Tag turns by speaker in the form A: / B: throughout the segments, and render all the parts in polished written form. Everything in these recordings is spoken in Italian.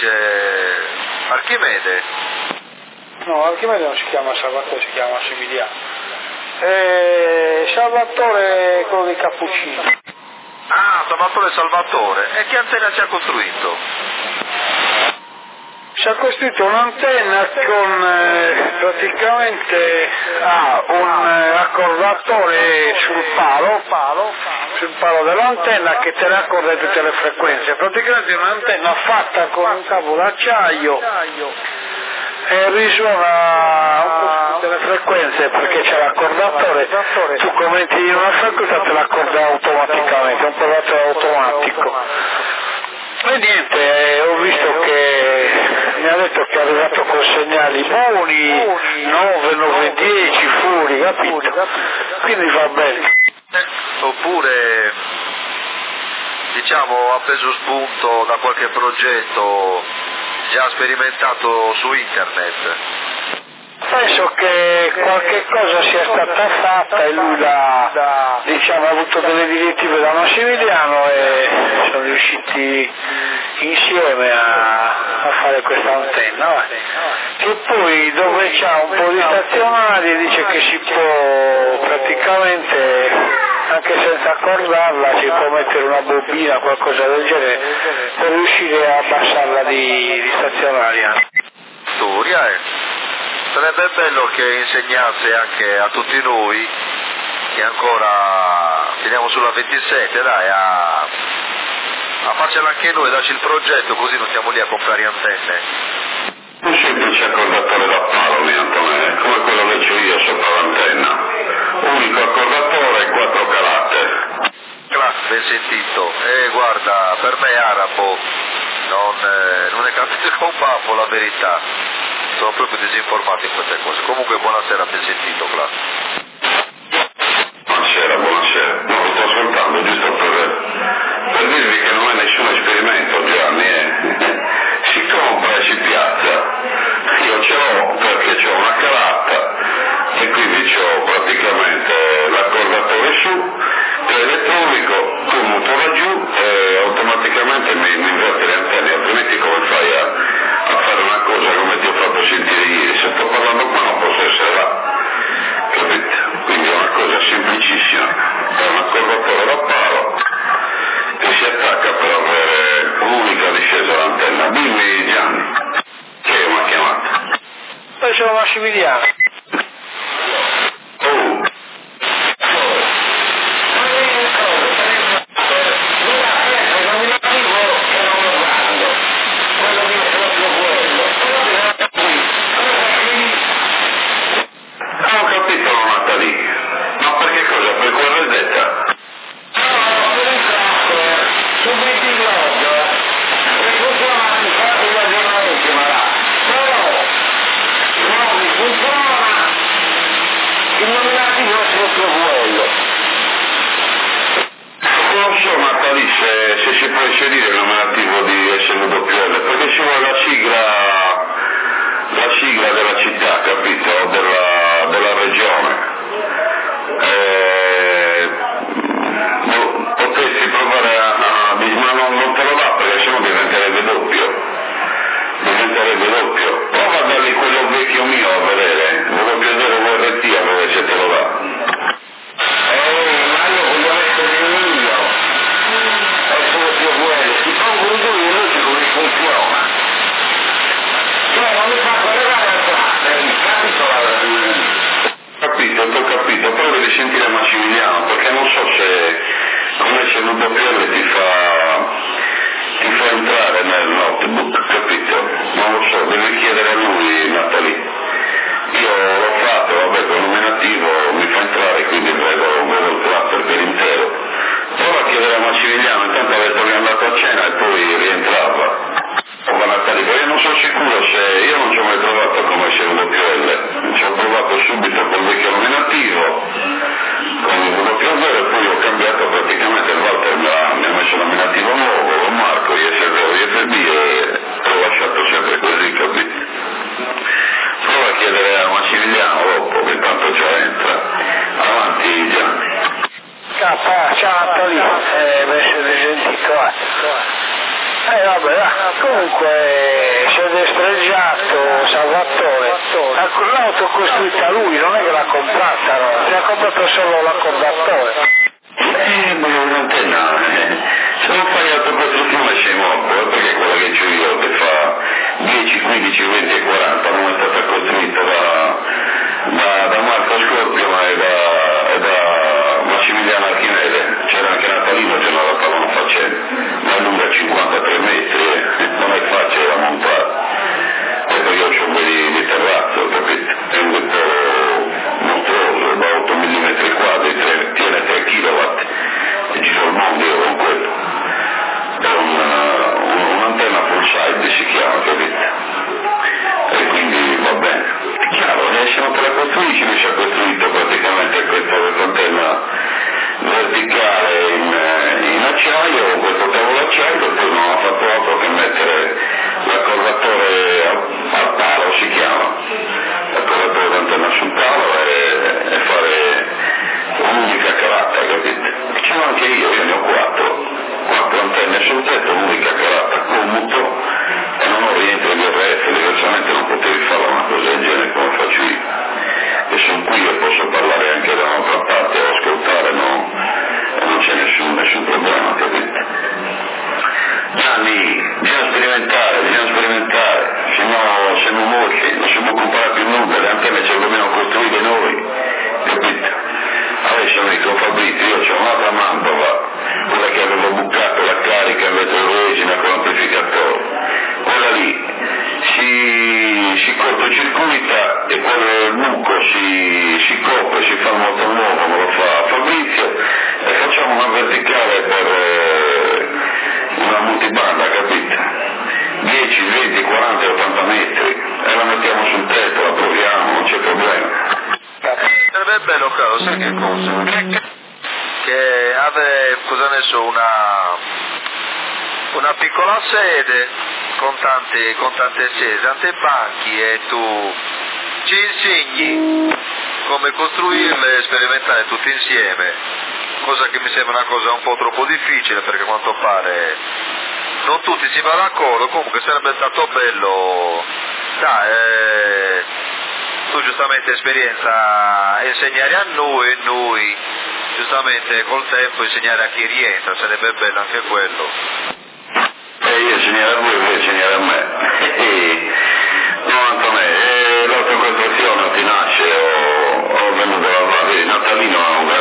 A: conosce Archimede?
B: No, Archimede non si chiama Salvatore, si chiama Massimiliano. Salvatore è quello dei Cappuccini.
A: Ah, Salvatore. E che antenna ci ha costruito?
B: Si è costruito un'antenna con praticamente un accordatore sul palo dell'antenna che te ne accorda tutte le frequenze. Praticamente un'antenna fatta con un cavo d'acciaio e risuona un po' tutte le frequenze perché c'è l'accordatore. Tu commenti in una frequenza te l'accorda automaticamente, è un programma automatico. E niente, ho visto che mi ha detto che è arrivato con segnali buoni, 9, 9, 10 fuori, capito? Quindi va bene.
A: Oppure, diciamo, ha preso spunto da qualche progetto già sperimentato su internet?
B: Penso che qualche cosa sia stata fatta e lui ha avuto delle direttive da Massimiliano e sono riusciti insieme a fare questa antenna. Che poi dove c'ha un po' di stazionari dice che si può praticamente, anche senza accordarla, si può mettere una bobina, qualcosa del genere, per riuscire a abbassarla di stazionaria.
A: Sarebbe bello che insegnasse anche a tutti noi, che ancora teniamo sulla 27, dai, a farcela anche noi, darci il progetto, così non stiamo lì a comprare antenne.
C: Un semplice accordatore da palo, come quello che c'ho io sopra l'antenna. Unico accordatore e 4 caratteri.
A: Ben sentito. Guarda, per me arabo non è capito un pappo, la verità. Sono proprio disinformato in queste cose. Comunque buonasera, ben sentito, Class.
C: Buonasera. No, lo sto ascoltando giusto per dirvi che non è nessun esperimento, Gianni. Si compra e si piazza. Io ce l'ho perché ho una calatta e quindi ho praticamente l'accordatore su, elettronico, tu motore giù e automaticamente mi inverte le antenne, altrimenti come fai a fare una cosa come ti ho fatto sentire ieri? Se sto parlando qua non posso essere là, capite? Quindi è una cosa semplicissima, è un accordatore da palo che si attacca per avere un'unica discesa all'antenna. Dimmi Gianni, che mi ha chiamato?
B: Poi sono Massimiliano.
C: Se si può inserire il nominativo di SNWL, perché ci vuole la sigla della città, capito? Della regione. Potresti provare ma non te lo dà perché sennò diventerebbe doppio. Prova a dargli quello vecchio mio a vedere, voglio vedere VRT a vedere se te lo dà. Capito, però devi sentire Massimiliano, perché non so se come se l'UWL ti fa entrare nel notebook, capito? Non lo so, devi chiedere a lui, Natali. Io l'ho fatto, vabbè, con nominativo mi fa entrare, quindi vedo il cluster per intero. Prova a chiedere a Massimiliano, intanto ha detto che è andato a cena e poi rientrava. Io non sono sicuro se io non ci ho mai provato come se WL, ci ho provato subito col vecchio nominativo, con il WL e poi ho cambiato praticamente, il Walter mi ha messo nominativo nuovo, con Marco, ISV e l'ho lasciato sempre così, capito? Prova a chiedere a Massimiliano dopo, che tanto già entra. Avanti Gianni.
B: Ciao lì, mi sono sentito. Vabbè, comunque si è destreggiato Salvatore, l'auto costruita lui, non è che l'ha comprata, no? Si ha comprato solo l'accordatore.
C: Ma un'antenna, se non fai autocostruzione sei morto, perché quella che c'ho io che fa 10, 15, 20 e 40 non è stata costruita da Marco Scorpio e da Massimiliano Archimede, c'era anche Natalino che non la stavano facendo, ma è lunga 53 metri, non è facile da montare, e poi io ho un po' di terrazzo, capito? È un po' mostruoso, da 8 mm quadri, tiene 3 kW, e giro il mondo io con quello, è un'antenna full side si chiama, capito? E quindi va bene. È chiaro, siamo per la costruisci, lui ci ha costruito praticamente questa antenna verticale in acciaio, questo tavolo d'acciaio, e poi non ha fatto altro che mettere l'accordatore al palo, si chiama, l'accordatore d'antenna sul palo e fare un'unica calatta, capite? E ce l'ho anche io, ce ne ho 4 antenne sul tetto, un'unica calatta, commuto, e non ho rientro di RF, diversamente non potevi fare una cosa del genere come faccio io. E sono qui e posso parlare anche da un'altra parte o ascoltare, no? E non c'è nessun problema, capite? Gianni, bisogna sperimentare, se no siamo morti, non si può comprare più nulla, le antenne ce le dobbiamo costruire noi, capite? Adesso amico Fabrizio, io ho un'altra Mantova, quella che avevo bucato la carica in vetrologina con l'amplificatore, quella lì si cortocircuita e quel buco si copre, si fa un moto nuovo, me lo fa Fabrizio, e facciamo una verticale per una multibanda, capite? 10, 20, 40, 80 metri, e la mettiamo sul tetto, la proviamo, non c'è problema.
A: Sarebbe bello, caro, sai che cosa? Che cosa ne so, una piccola sede con tante sedi, tanti banchi, e tu ci insegni come costruirle e sperimentare tutti insieme, cosa che mi sembra una cosa un po' troppo difficile, perché a quanto pare non tutti si vanno d'accordo. Comunque sarebbe stato bello, dai, tu giustamente esperienza insegnare a noi e noi giustamente col tempo insegnare a chi rientra, sarebbe bello anche quello.
C: Io insegnare a voi e voi insegnare a me. No Antonio, l'autocostruzione ti nasce, ho venuto a vedere, Natalino è un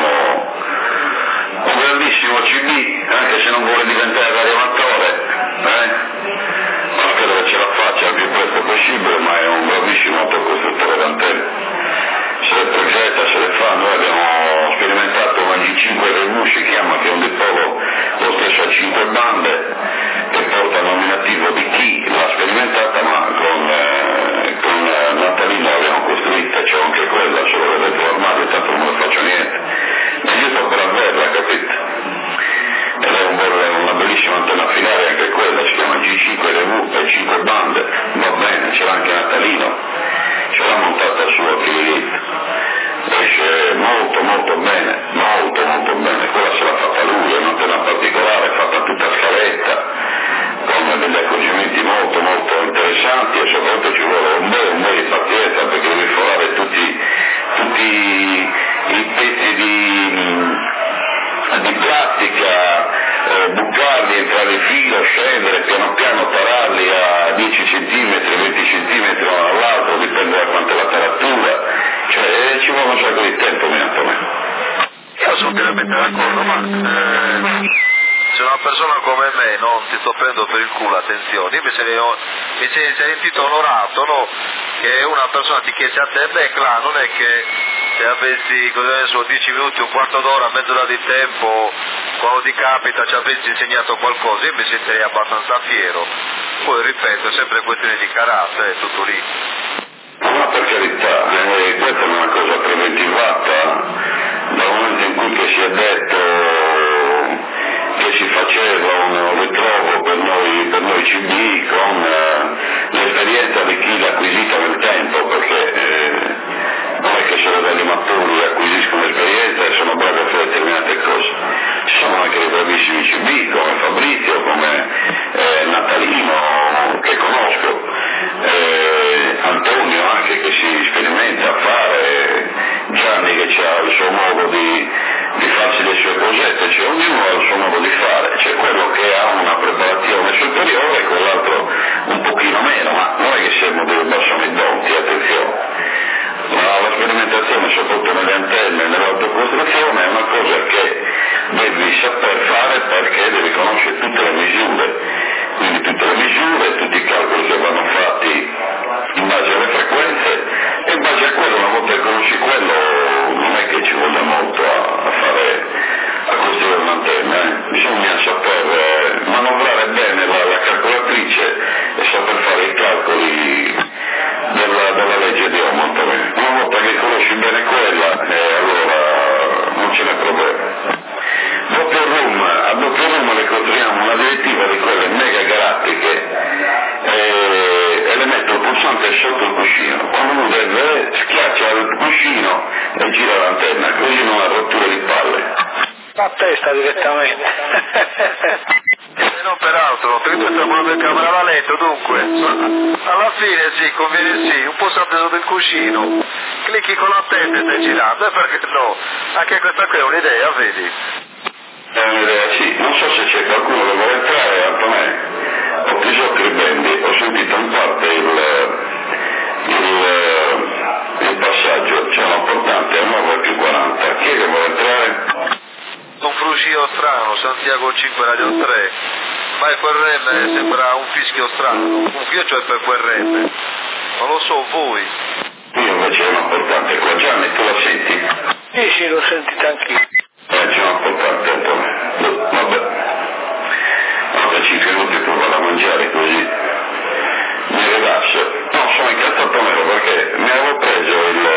C: grandissimo CB, anche se non vuole diventare radioamatore, ma spero che ce la faccia il più presto possibile, ma è un bravissimo autocostruttore d'antenne. Se le progetta, se le fa, noi abbiamo sperimentato una G5 Remu, si chiama, che è un dipolo lo stesso a 5 bande, che porta il nominativo di chi l'ha sperimentata, ma con Natalino l'abbiamo costruita, c'è anche quella, solo che dentro l'armadio, tanto non ne faccio niente. Ma io sto per averla, capite? Ed è una bellissima antenna finale, anche quella, si chiama G5 Remu, e 5 bande, va bene, ce l'ha anche Natalino, ce l'ha montata su a Fiorito, esce molto bene, quella se l'ha fatta lui, è un'antenna particolare, fatta tutta a scaletta, con degli accorgimenti molto interessanti, e soprattutto ci vuole un bel di pazienza, perché devi forare tutti i pezzi di plastica, bucarli, entrare in filo, scendere, piano piano tararli a 10 cm, 20 cm uno all'altro, dipende da quanto è la taratura, cioè ci vuole un sacco di tempo, mi
A: Io sono pienamente d'accordo, ma se una persona come me non ti sto prendendo per il culo, attenzione, io mi sei sentito onorato, no? Che una persona ti chiese a te, beh, là, non è che se avessi, cosa ne so, 10 minuti, un quarto d'ora, mezz'ora di tempo, quando ti capita ci avessi insegnato qualcosa, io mi sentirei abbastanza fiero. Poi ripeto, è sempre questione di carattere, è tutto lì.
C: Ma per carità, questa è una cosa preventivata, dal momento in cui che si è detto che si faceva un ritrovo per noi CB con l'esperienza di chi l'ha acquisita nel tempo, perché non è che solo gli animatori acquisiscono esperienza e sono bravi a fare determinate cose, ci sono anche dei bravissimi CB come Fabrizio, come Natalino, che conosco, l'importante è sotto il cuscino. Quando uno deve schiaccia il cuscino e gira l'antenna, così non ha rotture di palle.
B: A testa direttamente.
A: No, peraltro, perché tu stai proprio in camera da letto, dunque, alla fine sì, conviene sì, un po' sempre sotto il cuscino, clicchi con l'antenna e stai girando, e perché no? Anche questa qui è un'idea, vedi?
C: È un'idea, sì, non so se c'è qualcuno che vuole entrare, Antonè, ho chiuso il bendi, ho sentito in parte il passaggio, c'è un importante, è 9 più 40, chi è che vuole entrare?
A: Un fruscio strano, Santiago 5 Radio 3, ma il QRM sembra un fischio strano, un fischio è per QRM, non lo so voi.
C: Io invece è un importante, qua Gianni tu la senti?
B: Sì, l'ho sentita anch'io.
C: C'è un importante, vabbè, allora 5 minuti poi vado a mangiare così mi rilasso. No, sono incazzato nero perché mi avevo preso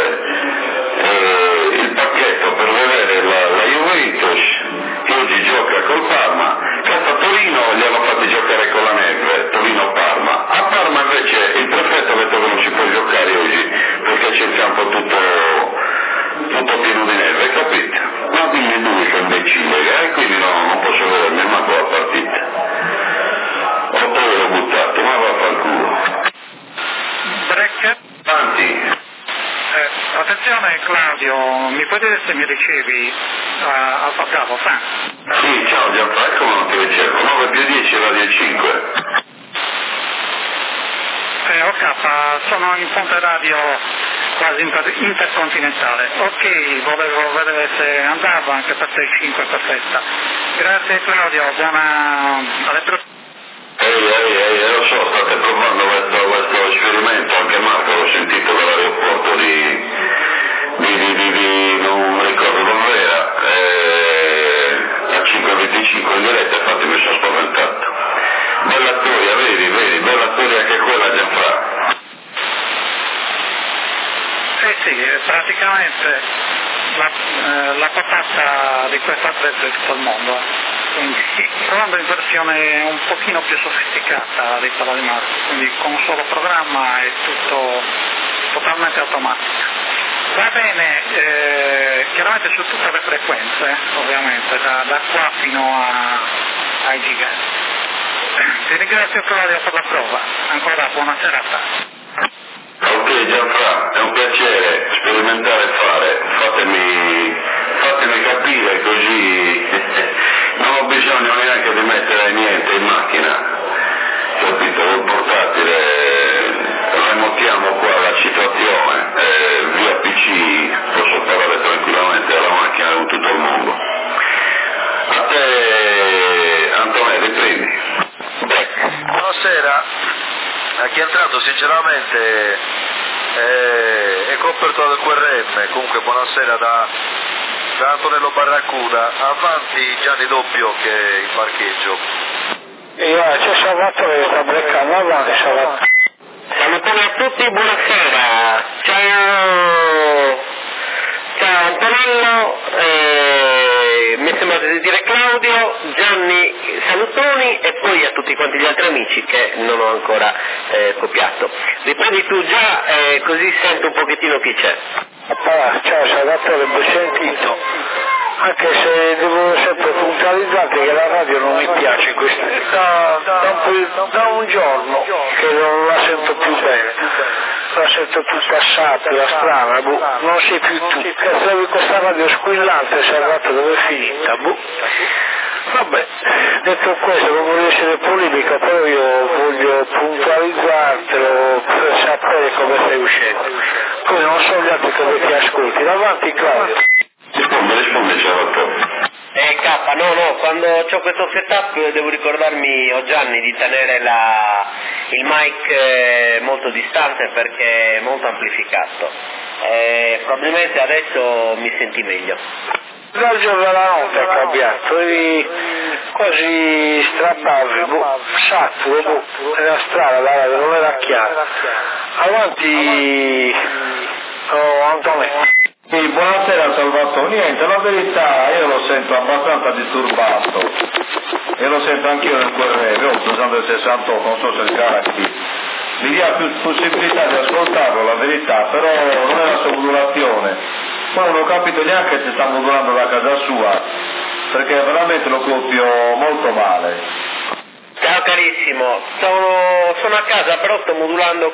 C: il pacchetto per vedere la Juventus, che oggi gioca col Parma, che a Torino li hanno fatti giocare con la neve, Torino-Parma. A Parma invece il prefetto ha detto che non si può giocare oggi perché c'è il campo tutto pieno di neve, capite? Ma dimmi lui che imbecille, quindi non posso vedermi manco la partita. 8 euro buttato, ma va a far culo.
D: Break.
C: Avanti.
D: Attenzione Claudio, mi puoi dire se mi ricevi a Bravo, Fra?
C: Sì, ciao Gianfranco, come non ti ricerco? 9 più 10 Radio 5.
D: Ok, sono in fonte radio quasi intercontinentale. Ok, volevo vedere se andava anche per 6-5 perfetta. Grazie Claudio, buona alle prossime.
C: Lo so, state provando questo esperimento, anche Marco l'ho sentito dall'aeroporto non ricordo dove era, a 5:25 in diretta, infatti mi sono spaventato. Bella storia, vedi, bella storia anche quella Gianfranco.
D: Sì, praticamente la patata di questa atleta è tutto il mondo. Quindi provando in versione un pochino più sofisticata di Palla di Marco, quindi con un solo programma è tutto totalmente automatico. Va bene, chiaramente su tutte le frequenze, ovviamente, da qua fino ai giganti. Ti ringrazio Claudio per la prova, ancora buona serata.
C: Ok Gianfranco, è un piacere sperimentare e fare, fatemi capire così non ho bisogno neanche di mettere niente in macchina, capito? Col portatile remotiamo qua la situazione, via PC posso parlare tranquillamente alla macchina con tutto il mondo. A te Antonello, riprendi.
A: Buonasera, a chi è entrato sinceramente è coperto dal QRM, comunque buonasera da Antonello Barracuda, avanti Gianni Doppio che è in parcheggio.
B: C'è Salvatore che sta breccando, avanti Salvatore.
E: Salutone a tutti, buonasera. Ciao Antonello, mi sembra di dire Claudio, Gianni salutoni e poi a tutti quanti gli altri amici che non ho ancora copiato. Riprendi tu già così sento un pochettino chi c'è.
B: Ciao Salvatore, ben sentito. Anche se devo sempre puntualizzare che la radio non mi piace da un giorno che non la sento più bene, la sento tutta sappia, strana, non sei più tu, che questa radio squillante Salvatore dove è finita, Vabbè, detto questo, non voglio essere polemico, però io voglio puntualizzartelo per sapere come stai uscendo. Poi non so gli altri come ti ascolti. Avanti Claudio.
C: Risponde Salvatore.
E: No, quando ho questo setup devo ricordarmi, Gianni, di tenere il mic molto distante perché è molto amplificato. Probabilmente adesso mi senti meglio.
B: Dal giorno alla notte ha cambiato, eri quasi strappato, saturo, nella strada, la radio non era chiara. Avanti, Antonio.
F: Sì, buonasera Salvatore. Niente, la verità io lo sento abbastanza disturbato e lo sento anch'io nel QRM, ho 268, non so se il Galaxy mi ha più possibilità di ascoltarlo, la verità, però non è la sua modulazione. Poi non ho capito neanche se sta modulando da casa sua, perché veramente lo copio molto male.
E: Ciao carissimo, sono a casa, però sto modulando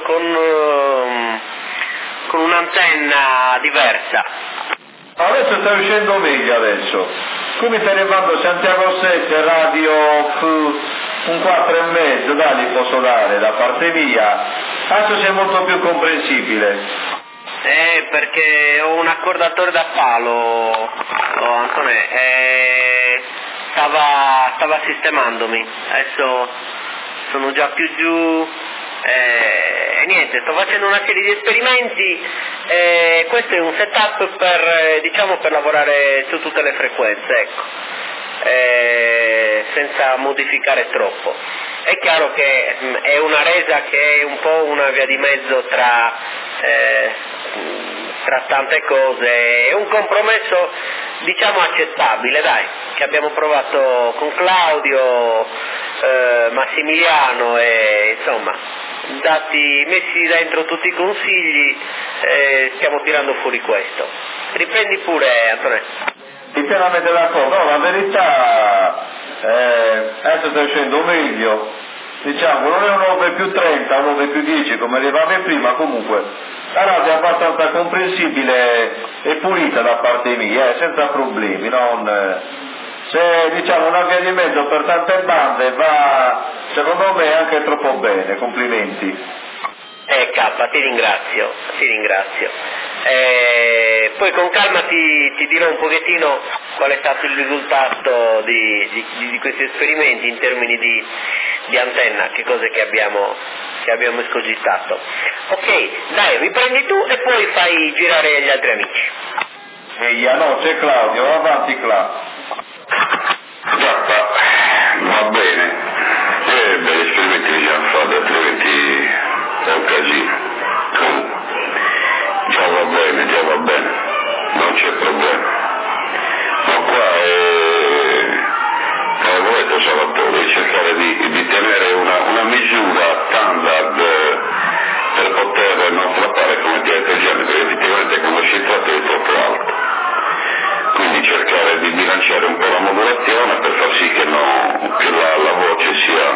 E: con un'antenna diversa.
F: Adesso sta uscendo meglio adesso. Qui mi stai levando Santiago 7, radio un 4,5, dai, li posso dare da parte mia. Adesso sei molto più comprensibile.
E: Perché ho un accordatore da palo, Antonè, stava sistemandomi, adesso sono già più giù, e niente, sto facendo una serie di esperimenti, questo è un setup per lavorare su tutte le frequenze, ecco, senza modificare troppo. È chiaro che è una resa che è un po' una via di mezzo tra tante cose, è un compromesso accettabile, dai, che abbiamo provato con Claudio, Massimiliano, e insomma, messi dentro tutti i consigli, stiamo tirando fuori questo. Riprendi pure, Antonio.
F: Interamente d'accordo, no, la verità adesso sta uscendo meglio, diciamo, non è un 9 più 30, un 9 più 10 come arrivava prima, comunque la radio è abbastanza comprensibile e pulita da parte mia, senza problemi, se diciamo una via di mezzo per tante bande va, secondo me, anche troppo bene, complimenti.
E: K, ti ringrazio. Poi con calma ti dirò un pochettino qual è stato il risultato di questi esperimenti in termini di antenna, che cose che abbiamo escogitato. Ok, dai, riprendi tu e poi fai girare gli altri amici.
F: No, c'è Claudio, va avanti Claudio.
C: Va bene, belli esperimenti li abbiamo fatti, altrimenti è un casino. Già va bene, non c'è problema. Ma qua ho detto Salvatore, cercare di tenere una misura standard per poter non frappare come ti ha detto Gianni, perché effettivamente quando si tratta è troppo alto. Quindi cercare di bilanciare un po' la modulazione per far sì che la voce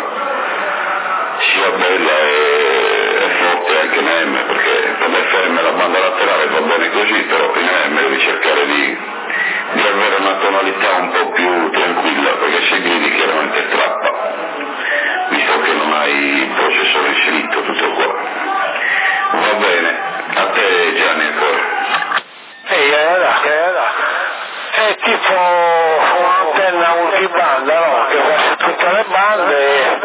C: sia bella e forte anche in AM, perché per l'FM la banda laterale va bene così, però in AM devi cercare di avere una tonalità un po' più tranquilla, perché se gridi chiaramente strappa, visto che non hai il processore inserito, tutto qua. Va bene, a te Gianni ancora.
B: È tipo un'antenna multibanda, no? Che fa su tutte le bande,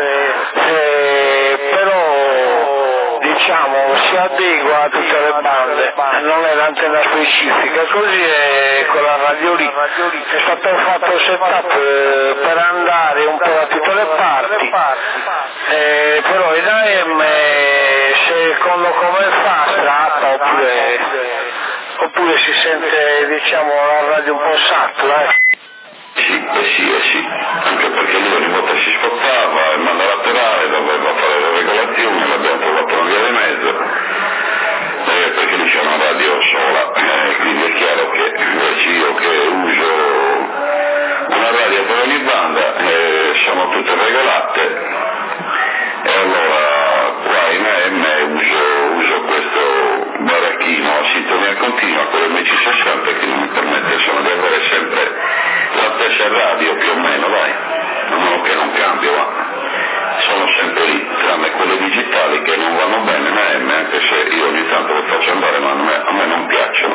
B: però diciamo si adegua a tutte le bande, non è l'antenna specifica, così è quella radio lì. È stato fatto il setup per andare un po' da tutte le parti, però in AM secondo come fa strappa oppure si sente la radio un po' satura.
C: Sì, anche perché lì ogni volta si spottava, il mando laterale doveva fare le regolazioni, l'abbiamo trovato una via di mezzo, perché lì c'è una radio sola, quindi è chiaro che invece io che uso una radio per ogni banda, sono tutte regolate, e allora qua in AM uso questo baracchino a sintonia continua con l'MC60 che non mi permette di avere sempre la stessa radio più o meno, dai, a meno che non cambio, ma sono sempre lì, tranne quelle digitali che non vanno bene in AM, anche se io ogni tanto le faccio andare, ma a me non piacciono.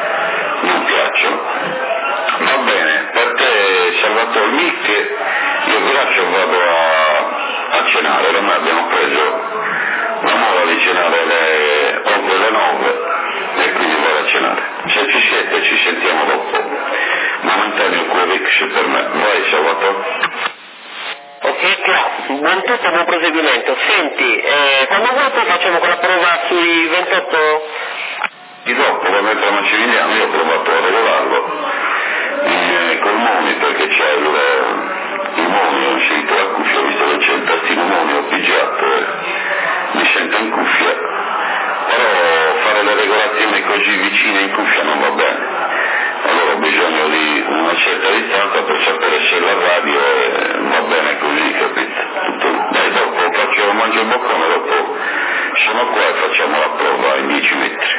C: Va bene, per te Salvatore Mick, io grazie vado a cenare, ormai abbiamo preso la moda di cenare alle 8 alle 9 e quindi vado a cenare. Se ci siete ci sentiamo dopo. Momentaneo Quevix per me. Vai Salvatore.
E: Ok, buon tutto, buon proseguimento. Senti, quando vuoi facciamo quella prova sui 28?
C: Di dopo, quando entra Massimiliano, io ho provato a regolarlo col monitor, che c'è il monitor, ho inserito la cuffia, ho visto che c'è il tastino monitor pigiato e mi sento in cuffia, però fare le regolazioni così vicine in cuffia non va bene, allora ho bisogno di una certa distanza per sapere se la radio va bene così, capito? Dai, dopo mangio il boccone, dopo sono qua e facciamo la prova in 10 metri.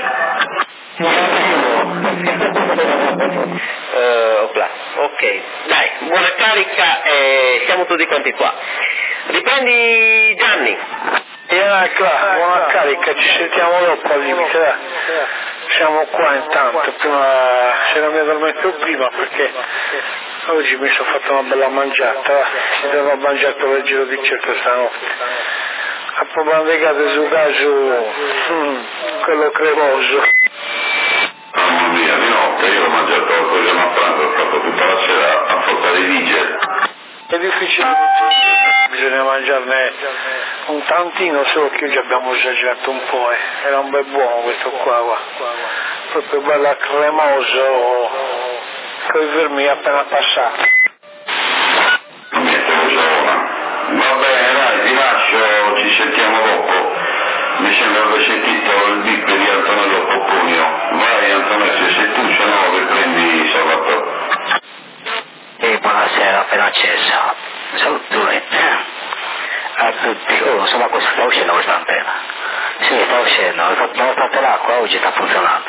E: Ok, dai, buona carica e siamo tutti quanti qua. Riprendi Gianni.
B: Buona carica, ci sentiamo dopo al limite, dai. Siamo qua intanto, prima se non mi addormento prima perché oggi mi sono fatto una bella mangiata, si deve mangiare per il giro di certo stanotte. A probabilmente sul caso quello cremoso.
C: Mamma mia, di notte io ho mangiato qualcosa a pranzo, ho fatto tutta la sera a forza di vigile.
B: È difficile, bisogna mangiarne un tantino, solo che oggi abbiamo esagerato un po', era un bel buono questo qua. Proprio bello cremoso, con i vermi appena passati.
C: Niente, va bene, dai, ti lascio, ci sentiamo dopo. Mi sembra aver sentito il bip di Antonello Poppugno. Vai Antonello, se sei tu, se no riprendi Salvatore.
G: Buonasera, appena acceso. Salutone a tutti. Insomma, questo sta uscendo questa antena. Sì, sta uscendo, nonostante l'acqua oggi sta funzionando.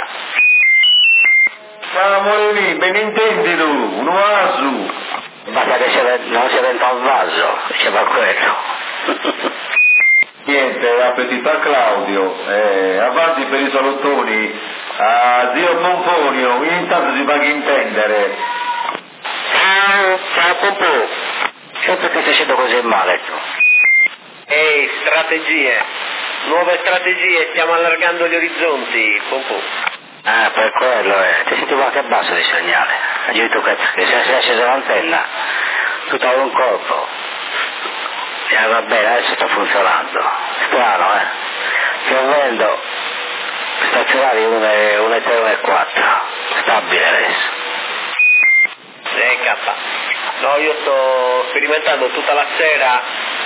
F: Amore mio, ben intendi tu, un oasu.
G: Basta che non si venta un vaso, diceva quello.
F: Niente, appetita Claudio, avanti per i salottoni, a zio Pomponio, intanto si fa che intendere.
G: Ciao Pompò, sempre che stai scendo così male tu.
E: Ehi, strategie, nuove strategie, stiamo allargando gli orizzonti, Pompò.
G: Per quello ti sentivo anche basso di segnale, hai detto che se è accesa l'antenna, tutto a un colpo. Va bene, adesso sta funzionando, strano piovendo, stazionari 1,3-1,4, stabile adesso.
E: K. No, io sto sperimentando tutta la sera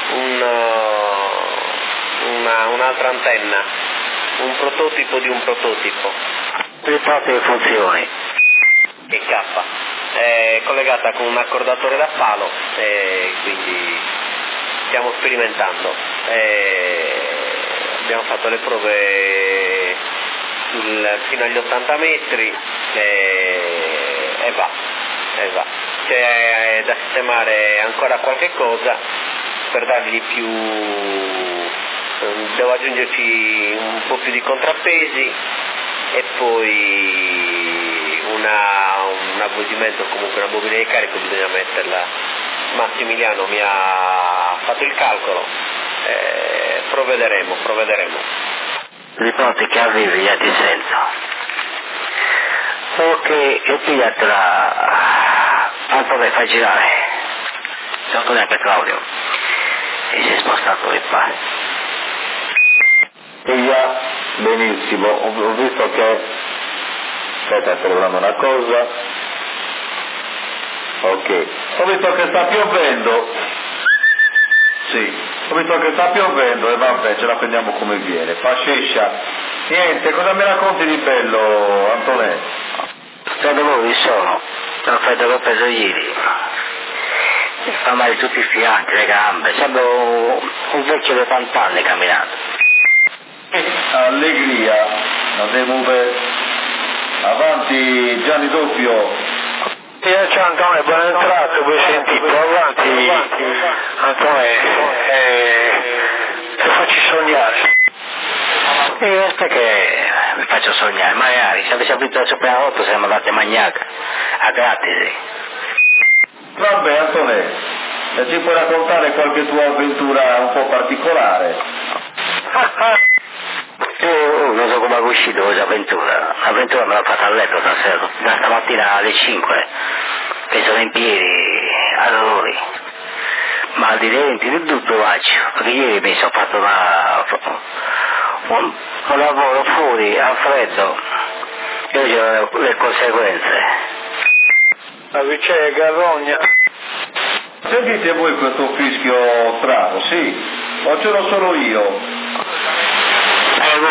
E: un'altra antenna, un prototipo di un prototipo.
G: Riporti le funzioni.
E: E K. È collegata con un accordatore da palo e quindi stiamo sperimentando. Abbiamo fatto le prove fino agli 80 metri e va. C'è da sistemare ancora qualche cosa per dargli più, devo aggiungerci un po' più di contrappesi e poi un avvolgimento, comunque una bobina di carico bisogna metterla. Massimiliano mi ha fatto il calcolo, provvederemo.
G: Riporti che arrivi, io ti sento. Ok, e pigliatela, Antonio fai girare. Sotto neanche Claudio. E si è spostato di qua.
F: Piglia, benissimo, ho visto che... Aspetta, sto provando una cosa. Ok, ho visto che sta piovendo. Sì, ho visto che sta piovendo e vabbè, ce la prendiamo come viene. Fascescia. Niente, cosa mi racconti di bello, Antonello?
G: Da dolori sono, lo freddo che ho preso ieri. Mi fa male tutti i fianchi, le gambe, sembro un vecchio di 80 anni camminando.
F: Allegria, la devo per... Avanti Gianni Doppio.
B: Ciao Antonio, ben entrato, vuoi sentire? Avanti Antonio, ti faccio sognare.
G: Aspetta che mi faccio sognare, magari se avessi avuto il superenalotto saremmo andati a Magnac, a gratis.
F: Vabbè Antonello, ci puoi raccontare qualche tua avventura un po' particolare?
G: Io non so come è uscito questa avventura, l'avventura me l'ho fatta a letto stasera, da stamattina alle 5, che sono in piedi a dolori, ma di denti, di tutto faccio, perché ieri mi sono fatto un lavoro fuori a freddo e oggi ho le conseguenze.
B: La vicenda Garrogna.
F: Sentite voi questo fischio strano, sì? O ce l'ho solo io?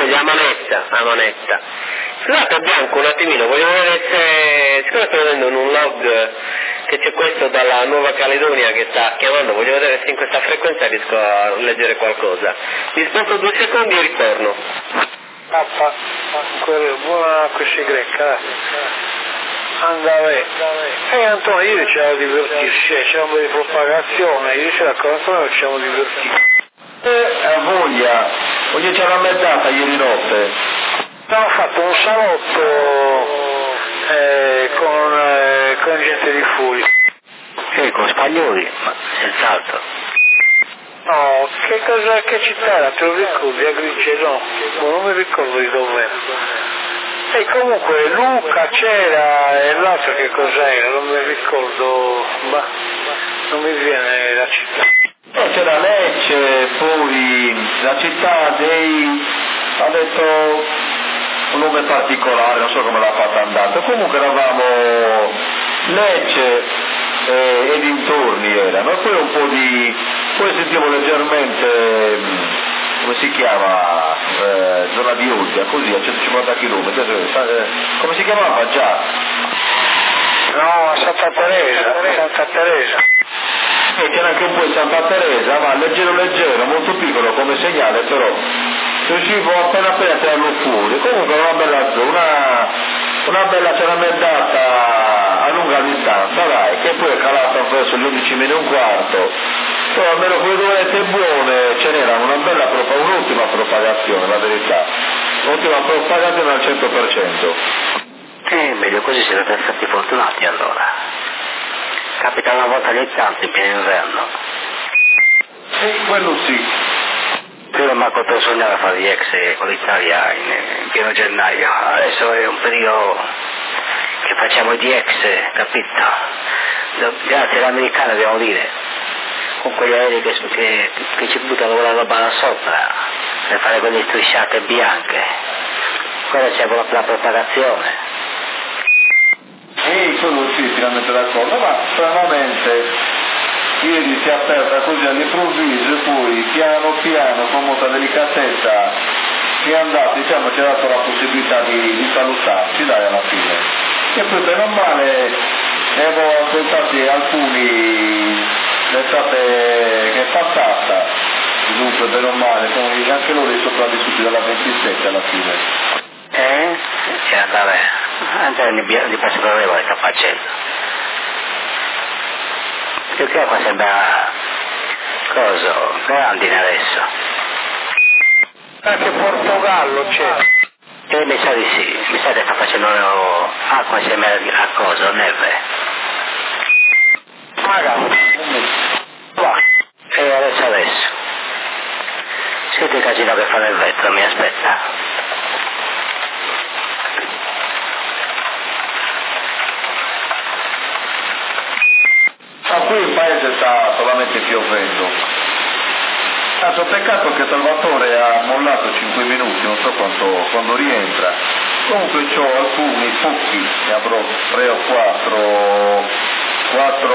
E: Sì, a manetta. Scusate Bianco, un attimino, voglio vedere se... siccome sto vedendo in un log che c'è questo dalla Nuova Caledonia che sta chiamando, voglio vedere se in questa frequenza riesco a leggere qualcosa. Mi sposto 2 secondi e ritorno.
B: Buona questa greca. Andare. Antonio, ieri c'era da divertirsi, c'era un po' di propagazione, ieri c'era con Antonio ci siamo divertiti.
F: A voglia, oggi c'era una mezz'ata ieri notte.
B: Abbiamo fatto un salotto con gente di fuori.
G: Con spagnoli, ma senz'altro.
B: No, che città era? Te lo ricordi? Agrice? No, non mi ricordo di dove. E comunque Luca c'era e l'altro che cos'era? Non mi ricordo, ma non mi viene la città.
F: Poi c'era Lecce, poi la città dei... ha detto un nome particolare, non so come l'ha fatta andare, comunque eravamo Lecce e dintorni erano, e poi un po' di... poi sentivo leggermente, come si chiama, zona di Olbia, così a 150 km, come si chiamava già?
B: No, a Santa Teresa.
F: E c'era anche un po' in Santa Teresa, ma leggero, molto piccolo come segnale, però riuscivo appena a tirarlo fuori. Comunque una bella zona, una bella ceramellata a lunga distanza, dai, che poi è calata verso gli 11:15, però almeno quelle 2 orette buone ce n'era un'ultima propagazione, la verità, un'ultima propagazione al 100%.
G: Meglio così siete stati fortunati allora. Capita una volta ogni tanto in pieno inverno.
F: Sì, quello sì.
G: Prima mi ha fatto sognare fare gli ex con l'Italia in pieno gennaio, adesso è un periodo che facciamo di ex, capito? Grazie all'americano devo dire, con quegli aerei che ci buttano quella roba là sopra, per fare quelle strisciate bianche, quella c'è la propagazione.
F: Sì, quello sì, finalmente d'accordo, ma stranamente ieri si è aperta così all'improvviso e poi piano piano con molta delicatezza si è andato, diciamo, ci ha dato la possibilità di salutarci, dai, alla fine. E poi bene o male ne avevo ascoltati alcuni l'estate che è passata, dunque bene o male, sono anche loro i sopravvissuti della 27 alla fine.
G: Vabbè. Antonio di passaporto sta facendo. Perché qua sembra grandine adesso.
B: Anche Portogallo c'è.
G: Mi sa di sì, mi sa che sta facendo acqua insieme a cosa, neve.
B: Magari.
G: E adesso. Siete il casino che fa nel vetro, mi aspetta.
F: Qui il paese sta solamente piovendo. Peccato che Salvatore ha mollato 5 minuti, non so quando rientra. Comunque ho alcuni pochi, ne avrò 3 o 4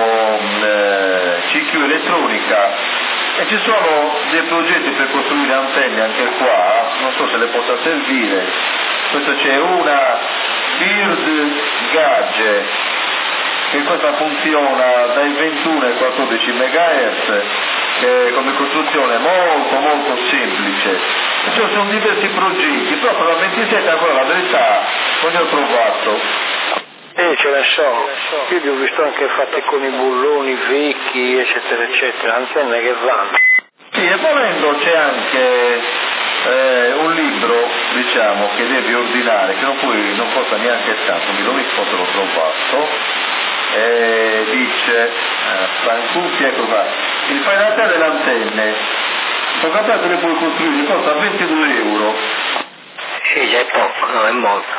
F: CQ elettronica e ci sono dei progetti per costruire antenne anche qua, non so se le possa servire. Questo c'è una Bird Gadget, che questa funziona dai 21 ai 14 MHz, che come costruzione è molto semplice. E ci sono diversi progetti, però per la 27 ancora la verità non ne ho trovato.
B: Ce ne so, io li ho visto anche fatti con i bulloni vecchi, eccetera, antenne che vanno.
F: Sì, e volendo c'è anche un libro, diciamo, che devi ordinare, che non costa neanche tanto, mi lo ricordo, l'ho trovato. Dice Francucchi, ecco qua, il fai da te delle antenne, sono capace le puoi costruire, costa 22 euro.
G: Sì, già è poco, non è molto.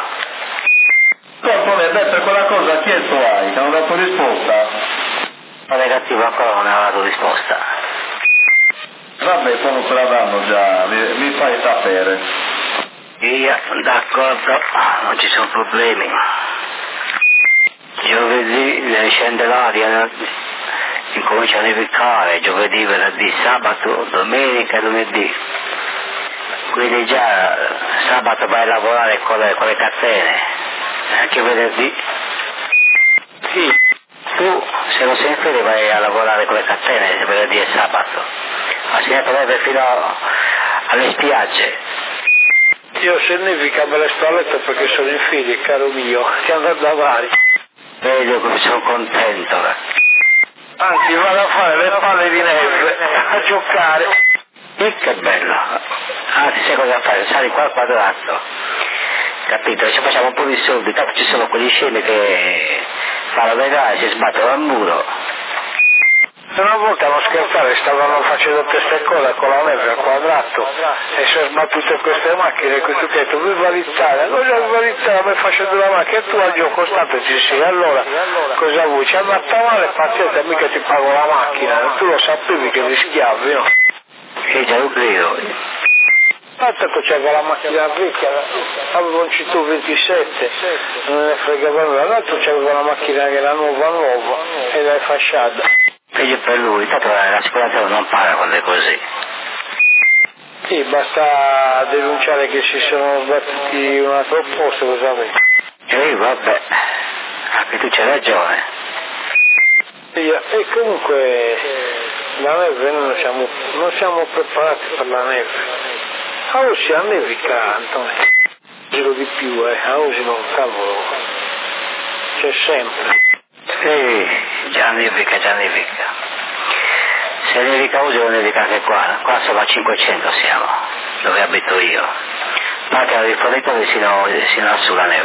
F: Per quella cosa chiesto hai, ti hanno dato risposta?
G: La negativa ancora non ha dato risposta.
F: Vabbè, quando te la danno già, mi fai sapere.
G: Via, d'accordo, non ci sono problemi. Giovedì scende l'aria, incomincia a nevicare, giovedì, venerdì, sabato, domenica e lunedì. quindi già sabato vai a lavorare con le catene, anche venerdì.
B: Sì.
G: Tu se non sei in fede vai a lavorare con le catene venerdì e sabato, a Siena fino alle spiagge.
B: Io significa me le sto a letto perché sono in fede, caro mio, ti andrò davanti.
G: Vedi come sono contento.
B: Anzi vado a fare le palle di neve, a giocare.
G: Che bello. Anzi sai cosa fare? Sali qua al quadrato, capito? Ci facciamo un po' di soldi, tanto ci sono quegli scemi che fanno le gare, si sbattono al muro.
B: Una volta non scherzare, stavano facendo queste cose con la neve al quadrato e si sono sbattute queste macchine e questo che ha detto, mi va l'Italia, cosa va l'Italia, mi facendo la macchina e tu al gioco costante ci sei, allora cosa vuoi? Ci hanno andata male, pazienza, mica ti pago la macchina, tu lo sapevi che rischiavi, no?
G: Sì, già lo credo.
B: Tanto che c'era la macchina vecchia, avevo un C27, non ne fregava nulla, l'altro c'aveva la macchina che era nuova e l'hai fasciata.
G: Peggio per lui, tanto l'assicurazione non paga quando è così.
B: Sì, basta denunciare che si sono sbattuti un altro posto, cosa vedi?
G: Vabbè, anche tu c'hai ragione.
B: E comunque la neve noi non siamo preparati per la neve. A oggi la nevica, Antonio, giro di più, a oggi non cavolo, c'è sempre.
G: Sì, già nevica. Se nevica oggi non nevica anche qua siamo a 500 siamo, dove abito io. Manca la rifornitore sino sulla neve.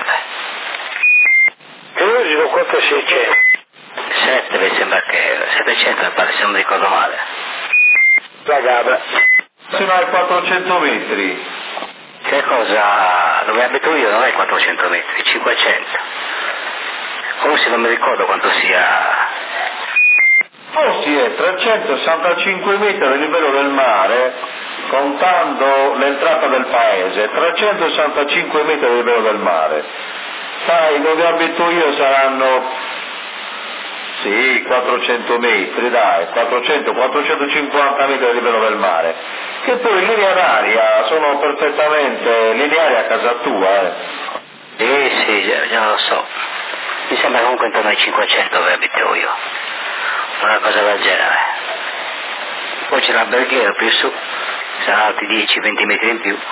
B: E oggi lo quanto si c'è?
G: 7 mi sembra che 700 mi pare se non mi ricordo male.
B: La gara.
F: Fino ai 400 metri.
G: Che cosa? Dove abito io non è 400 metri, 500. Forse non mi ricordo quanto sia.
F: Oh sì, è 365 metri del livello del mare, contando l'entrata del paese, 365 metri del livello del mare. Sai, dove abito io saranno, sì, 400 metri, dai, 450 metri del livello del mare, che poi in linea d'aria sono perfettamente lineari a casa tua,
G: Sì, già lo so. Mi sembra comunque intorno ai 500 dove abito io. Una cosa del genere. Poi c'è l'alberghiero più su, saranno altri 10-20 metri in più.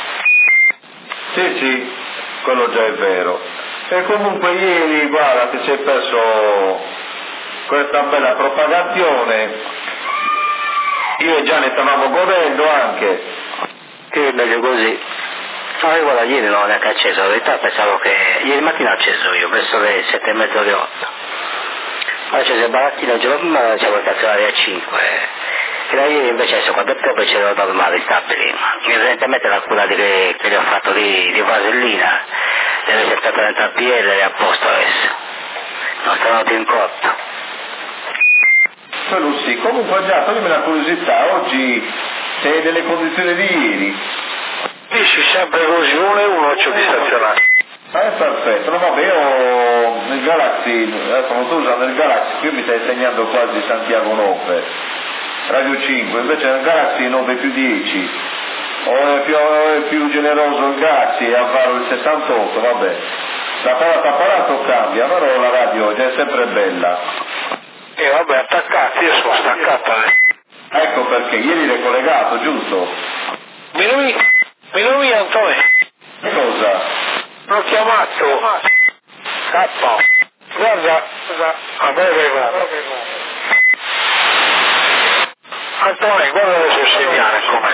F: Sì, quello già è vero. E comunque ieri, guarda, ti sei perso questa bella propagazione, io e Gianni stavamo godendo anche.
G: Che è meglio così. No, io guarda, ieri non ho neanche acceso, la verità pensavo che ieri mattina ho acceso io, verso le 7:30 alle 8. Ho acceso il barattino, il giorno prima c'avevo il stazionario a 5. E da ieri invece adesso quando piove c'erano normali stabili. Evidentemente la cura che gli ho fatto di vasellina deve essere stata dentro PL e a posto adesso. Non stanno più in cotto.
F: Quello sì, comunque già, toglimi una curiosità, oggi sei nelle condizioni di ieri?
B: Dici sempre così, 1 e 1 c'ho di stazionario.
F: Perfetto, no vabbè, io nel Galaxy, adesso non sto usando il Galaxy, qui mi stai insegnando quasi Santiago 9, Radio 5, invece nel Galaxy 9+10, o è più generoso il Galaxy e avvaro il 68, vabbè, da apparato cambia, però la radio è sempre bella.
B: E vabbè, attaccati, io sono staccato.
F: Ecco perché, ieri l'hai collegato, giusto?
B: Mi Antonio.
F: Cosa?
B: L'ho chiamato. Cappa. Guarda, a breve guarda. Antonio, guarda adesso il segnale com'è.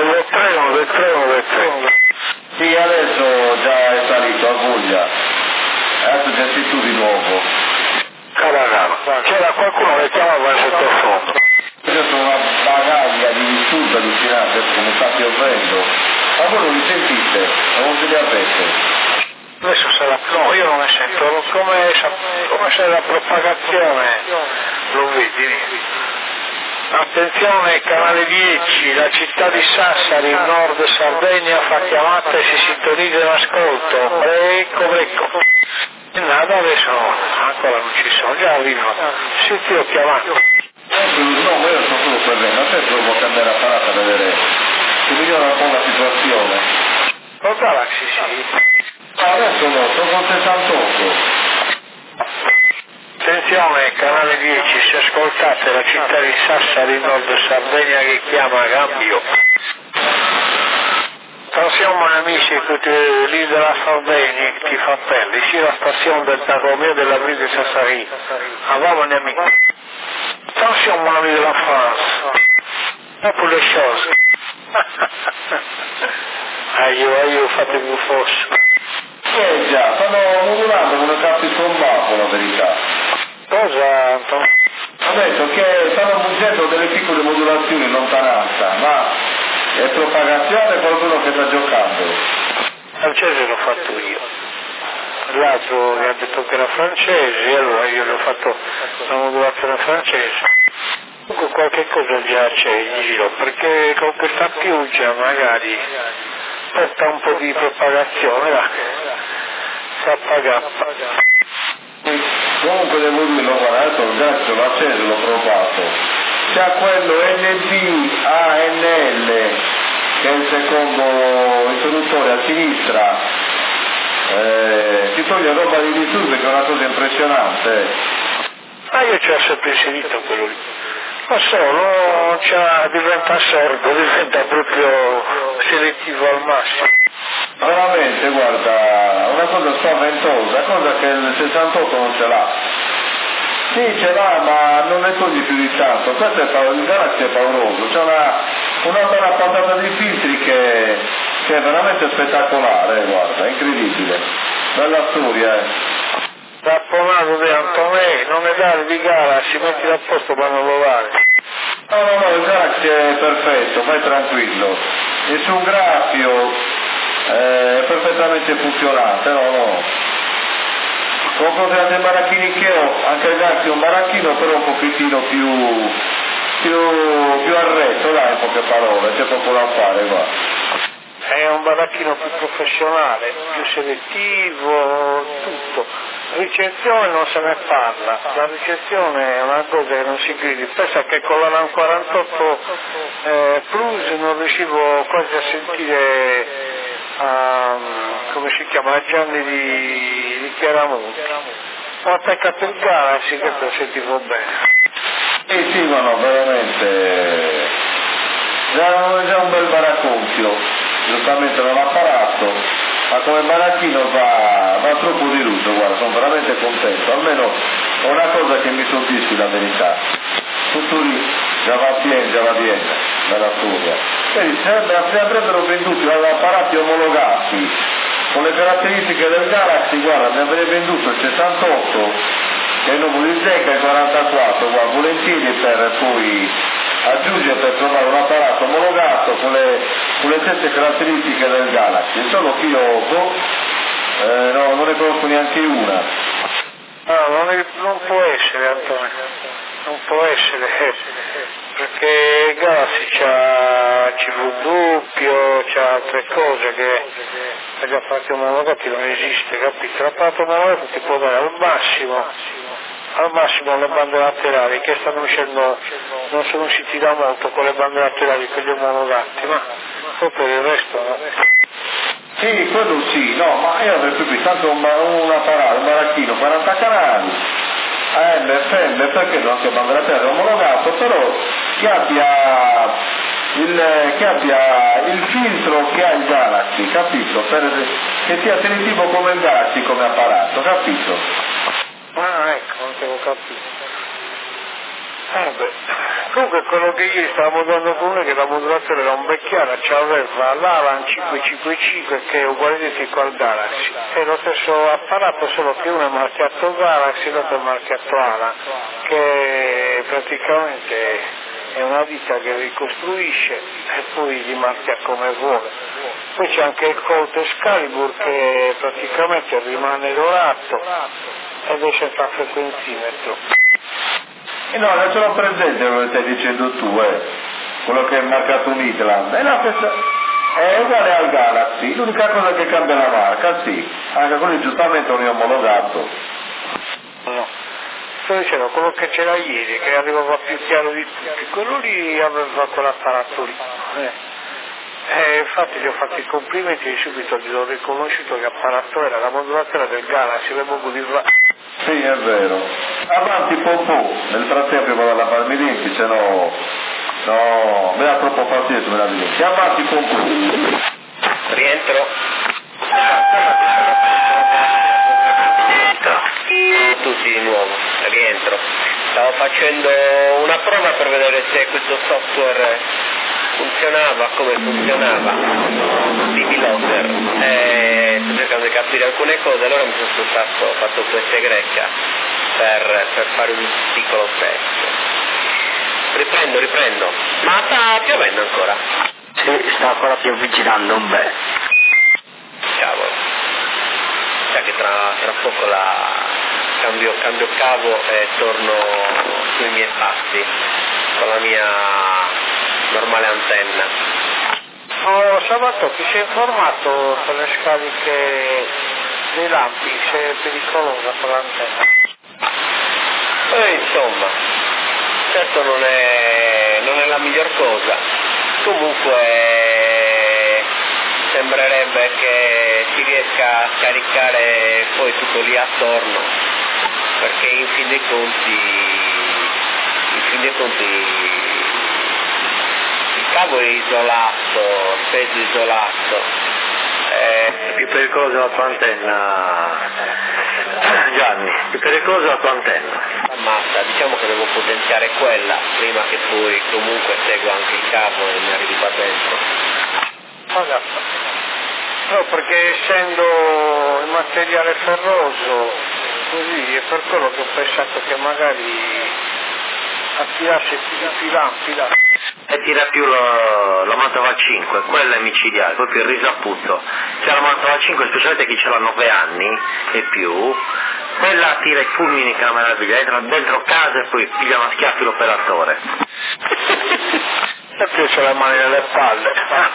B: 123.
F: Sì, adesso già è salito a Puglia. Adesso già sei tu di nuovo.
B: Caragano. C'era qualcuno che chiamava il sottofondo.
F: Io sono una bagaglia di disturbo allucinante, adesso come sta piovendo. Ma voi non li sentite? Non ce li avete?
B: Adesso sarà, no, io non ne sento, come se la propagazione, lo vedi? Attenzione, canale 10, la città di Sassari, nord Sardegna, fa chiamata e si sintonizza in ascolto. Ecco. Nada, adesso ancora non ci sono, già arrivano. Sì, ti ho chiamato.
F: No, ma io sto solo per me, adesso devo cambiare apparato a vedere se migliora un po' la situazione. Adesso no, sono con 68.
B: Attenzione, canale 10, se ascoltate la città di Sassari, nord Sardegna, che chiama Gambio. Attenzione amici, lì della Sardegna, qui fratelli, ici la station del Tagomé de la ville de Sassari. Avant mon ami. Attention mon ami de la France. Pas pour les choses. Aio, fatevi forza.
F: Già, stanno modulando con le capi trombato, la verità.
B: Cosa, Antonio?
F: Ho detto che stanno facendo delle piccole modulazioni in lontananza, ma è propagazione qualcuno che sta giocando.
B: Francese l'ho fatto io. L'altro mi ha detto che era francese, e allora io le ho fatto la modulazione francese. Comunque qualche cosa già c'è in giro, perché con questa pioggia magari porta un po' di propagazione, si appagappa.
F: Comunque devo dirlo, guarda, adesso il gas l'ho acceso, l'ho provato. C'è quello NB-ANL, che è il secondo interruttore a sinistra, ti toglie roba di disturbo, che è una cosa impressionante.
B: Ma io ci ho sempre inserito quello lì. Ma solo diventa sordo, diventa proprio selettivo al massimo.
F: Veramente, guarda, una cosa spaventosa, cosa che il 68 non ce l'ha. Sì, ce l'ha, ma non ne togli più di tanto. Questo il Galaxy è pauroso, c'è una bella patata di filtri che è veramente spettacolare, guarda, incredibile. Bella storia,
B: Rapponato di Antonè, non è dare di Galaxy, mettila a posto per non lo vale.
F: No, il Galaxy è perfetto, vai tranquillo. Nessun graffio. È perfettamente funzionante, no. Confronto a dei baracchini che ho, anche il Galaxy è un baracchino però un pochettino più arresto, dai, in poche parole, c'è poco da fare qua.
B: È un baracchino più professionale, più selettivo, tutto. Ricezione non se ne parla, la ricezione è una cosa che non si crede. Pensa che con la 48 Plus non riuscivo quasi a sentire come si chiama, Gianni di Chiaramonti. Ho attaccato il Galaxy che lo sentivo bene.
F: Sì, ma no, veramente già un bel baracconchio, giustamente non ha parato, ma come baracchino va troppo diluso, guarda, sono veramente contento, almeno è una cosa che mi soddisfi, la verità. Tutto lì, già va bene, bella storia. Vedi, se avrebbero venduti apparati omologati con le caratteristiche del Galaxy, guarda, ne avrei venduto il 68 e il numero di Zecca il 44, guarda, volentieri per poi aggiungere per trovare un apparato omologato con le stesse caratteristiche del Galaxy, solo che io non ne conosco neanche una.
B: No, non può essere, Antonio. Non può essere, perché il Galaxy c'ha CV doppio, c'ha altre cose che per gli apparati omologati non esiste, capito? L'apparato omologato ti può dare al massimo le bande laterali che stanno uscendo, non sono usciti da molto con le bande laterali per gli omologati, ma poi per il resto no.
F: Sì, quello sì, no, ma io avrei più tanto un baracchino, 40 canali, AM, FM, perché non anche banda laterale omologato, però che abbia il filtro che ha il Galaxy, capito? Che sia selettivo come il Galaxy come apparato, capito?
B: Ah, ecco, non te l'ho capito. Comunque quello che io stavo dando con è che la modulazione era un vecchiara, c'aveva l'Alan 555 che è uguale identico al Galaxy, è lo stesso apparato solo che uno è marchiato Galaxy e l'altro è marchiato Alan, che praticamente è una ditta che ricostruisce e poi li marchia come vuole. Poi c'è anche il Colt Excalibur che praticamente rimane dorato ed è senza frequenzimetro.
F: No, non ce l'ho presente quello che stai dicendo tu, quello che è marcato Midland, è uguale al Galaxy, l'unica cosa che cambia la marca, sì, anche quello giustamente non è omologato.
B: No, sto dicendo quello che c'era ieri, che arrivava più chiaro di tutti, quello lì aveva quell'apparato lì, infatti gli ho fatto i complimenti e subito gli ho riconosciuto che apparato era la modulazione del Galaxy, avevo voluto.
F: Sì, è vero. Avanti Popò, nel frattempo vado a lavarmi i denti, se no mi dà troppo fastidio se me la dimentichi. Avanti Popò.
E: Rientro. Tutti di nuovo, rientro. Stavo facendo una prova per vedere se questo software funzionava, come funzionava, DB-Logger. Sto cercando di capire alcune cose, allora mi sono soltanto fatto questa egregia per fare un piccolo test. Riprendo. Ma sta piovendo ancora?
G: Sì, sta ancora piovigginando un bel.
E: Cavolo. Sa che tra poco cambio cavo e torno sui miei passi con la mia normale antenna.
B: Oh, Sabato, ti sei informato sulle scariche dei lampi, se è pericolosa con l'antenna?
E: Insomma, certo non è la miglior cosa. Comunque sembrerebbe che si riesca a caricare poi tutto lì attorno, perché in fin dei conti il cavo è isolato, il peso è isolato.
G: È più pericolosa la tua antenna, Gianni, più pericolosa la tua antenna.
E: Ammazza, diciamo che devo potenziare quella prima che poi comunque segua anche il cavo e mi arrivi qua dentro.
B: No, perché essendo il materiale ferroso, così è per quello che ho pensato che magari attirasse più lampi là.
G: E tira più la Mantova 5, quella è micidiale, proprio il risaputo. C'è la Mantova 5, specialmente chi ce l'ha 9 anni e più, quella tira i fulmini che è una meraviglia, entra dentro casa e poi piglia una schiaffi l'operatore.
B: Perché c'ho le mani nelle palle?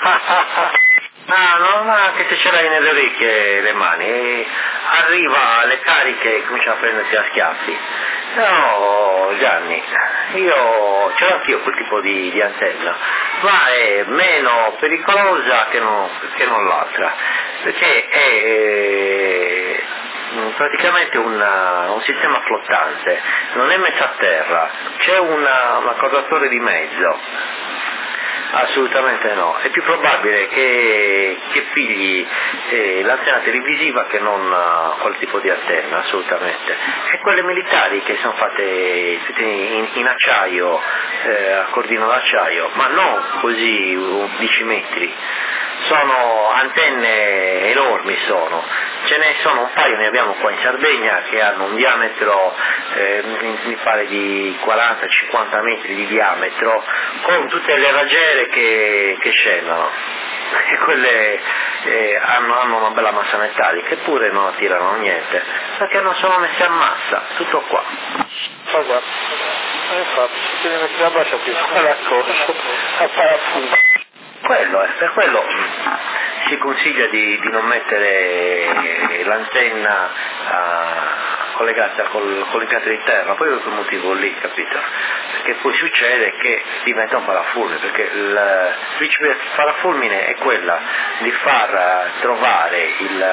G: No, anche se ce l'hai nelle orecchie le mani, e arriva alle cariche e comincia a prenderti a schiaffi. No, Gianni, io ce l'ho anch'io quel tipo di antenna, ma è meno pericolosa che non l'altra, perché è praticamente un sistema flottante, non è messa a terra, c'è un accordatore di mezzo. Assolutamente no, è più probabile che pigli l'antenna televisiva che non quel tipo di antenna, assolutamente. E quelle militari che sono fatte in acciaio, a cordino d'acciaio, ma non così 10 metri, sono antenne enormi ce ne sono un paio, ne abbiamo qua in Sardegna che hanno un diametro mi pare di 40-50 metri di diametro, con tutte le raggiere che scendono, e quelle hanno una bella massa metallica, eppure non attirano niente, perché non sono messe a massa, tutto qua.
B: Ma guarda, infatti si deve mettere la base più la cosa, a parafumo.
G: Per quello si consiglia di non mettere l'antenna collegata collegata di terra, poi per quel motivo lì, capito? Perché poi succede che diventa un parafulmine, perché il principio del parafulmine è quella di far trovare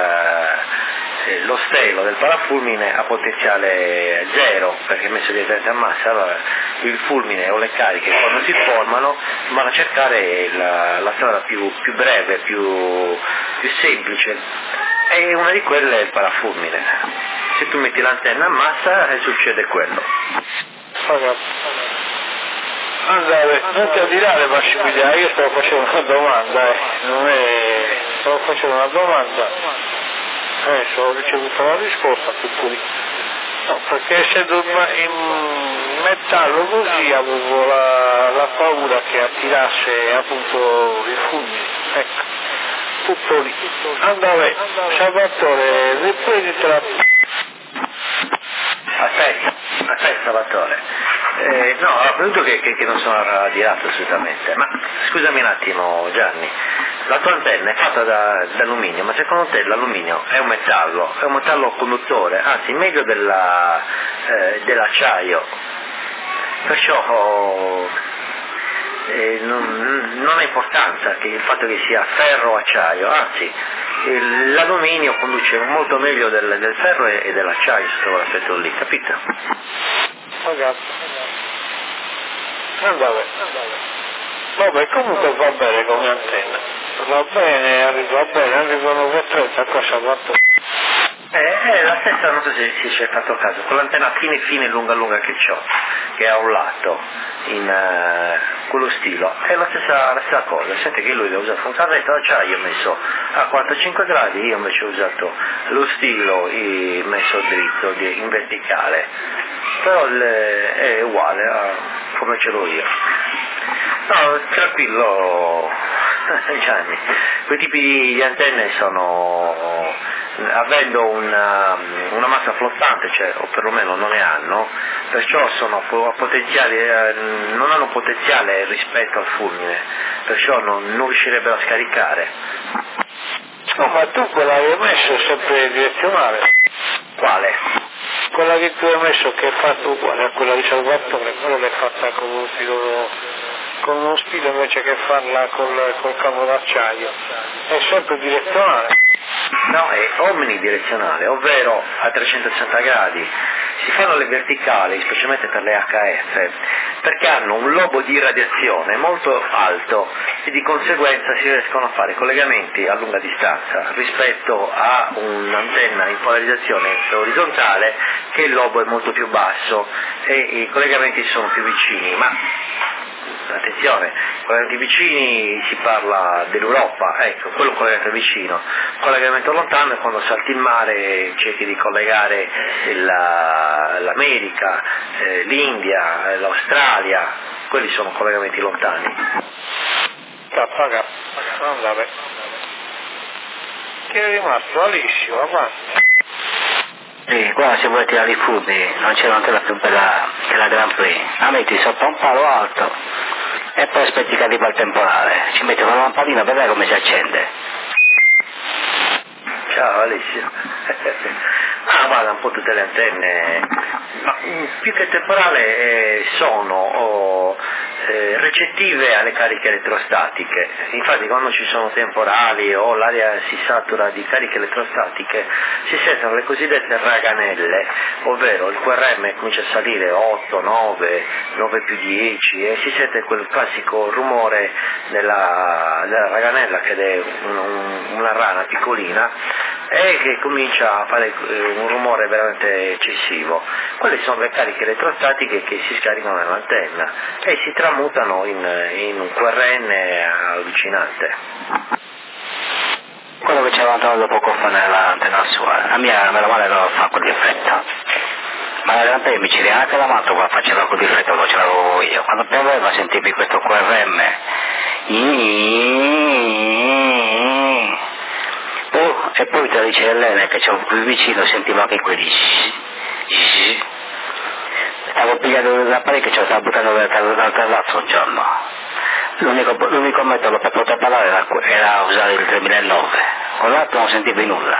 G: lo stelo del parafulmine a potenziale zero, perché è messo direttamente a massa. Allora il fulmine o le cariche quando si formano vanno a cercare la strada più breve, più semplice, e una di quelle è il parafulmine. Se tu metti l'antenna a massa succede quello.
B: Andare, non ti adirare Massimiliano, io stavo facendo una domanda, stavo facendo una domanda. Ho ricevuto la risposta tutto lì. No, perché essendo in metallo così avevo la paura che attirasse appunto i fulmini. Ecco, tutto lì. Andare, Salvatore, riprenditela.
G: Aspetta Salvatore. No, ho creduto che non sono radirato assolutamente, ma scusami un attimo Gianni, la tua antenna è fatta d'alluminio, ma secondo te l'alluminio è un metallo conduttore, anzi meglio dell'acciaio, perciò
H: non ha importanza che il fatto che sia ferro o acciaio, anzi l'alluminio conduce molto meglio del ferro e dell'acciaio sotto quell'aspetto lì, capito?
B: Vabbè, comunque va bene come antenna, va bene, anche con 930 cosa ha fatto?
H: È la stessa, non so se ci hai fatto caso, con l'antenna fine lunga che ho, che ha un lato in quello stilo, è la stessa cosa. Sente che lui ha usato un carretto d'acciaio messo a 4-5 gradi, io invece ho usato lo stilo messo dritto in verticale, però è uguale a come ce l'ho io. No, tranquillo Gianni, quei tipi di antenne sono, avendo una massa flottante, cioè, o perlomeno non ne hanno, perciò sono potenziali, non hanno potenziale rispetto al fulmine, perciò non riuscirebbero a scaricare.
B: No, ma tu quella che hai messo è sempre direzionale.
H: Quale?
B: Quella che tu hai messo che è fatta uguale a quella di Salvatore, quella l'hai fatta con uno stile invece che farla col cavo d'acciaio, è sempre direzionale.
H: No, è omnidirezionale, ovvero a 360 gradi. Si fanno le verticali, specialmente per le HF, perché hanno un lobo di radiazione molto alto e di conseguenza si riescono a fare collegamenti a lunga distanza rispetto a un'antenna in polarizzazione orizzontale che il lobo è molto più basso e i collegamenti sono più vicini, ma attenzione, collegamenti vicini si parla dell'Europa, ecco, quello è un collegamento vicino. Collegamento lontano è quando salti in mare e cerchi di collegare l'America, l'India, l'Australia, quelli sono collegamenti lontani.
B: Vabbè. Che è rimasto Alessio, avanti.
G: Sì, qua se vuoi tirare i furbi non c'è un'antena più bella che la Grand Prix, la metti sotto un palo alto e poi aspetti che arriva il temporale, ci metti una lampadina per vedere come si accende.
H: Ciao Alessio. Guarda un po' tutte le antenne, ma più che temporale sono recettive alle cariche elettrostatiche. Infatti quando ci sono temporali o l'aria si satura di cariche elettrostatiche si sentono le cosiddette raganelle, ovvero il QRM comincia a salire 8, 9 più 10 e si sente quel classico rumore della raganella, che è una rana piccolina e che comincia a fare un rumore veramente eccessivo. Quelle sono le cariche elettrostatiche che si scaricano nell'antenna e si tramutano in un QRN allucinante.
G: Quello che c'era trovato poco fa nell'antenna sua, la mia meno male non fa quel difetto, ma la realtà mi ci viene anche la matto qua faceva quel difetto che ce l'avevo io, quando pioveva sentivi questo QRM e poi te lo dice Elena che c'è più vicino, sentiva anche quelli stavo pigliando l'apparecchio e ce lo stavo buttando dal terrazzo un giorno. L'unico metodo per poter parlare era usare il 3009, con l'altro non sentivi nulla.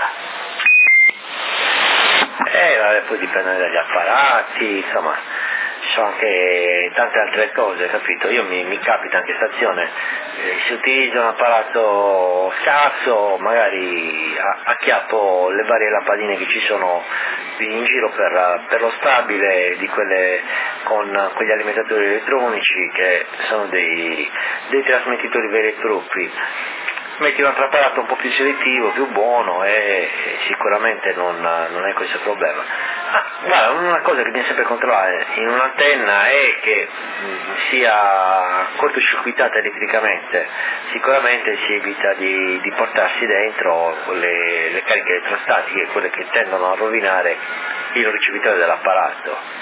H: Poi dipende dagli apparati, insomma, ci sono anche tante altre cose, capito? Io mi capita anche in stazione, si utilizza un apparato scarso, magari acchiappo le varie lampadine che ci sono in giro per lo stabile di quelle con quegli alimentatori elettronici che sono dei trasmettitori veri e propri. Metti un altro apparato un po' più selettivo, più buono e sicuramente non è questo il problema. Guarda, una cosa che bisogna sempre controllare in un'antenna è che sia cortocircuitata elettricamente, sicuramente si evita di portarsi dentro le cariche elettrostatiche, quelle che tendono a rovinare il ricevitore dell'apparato.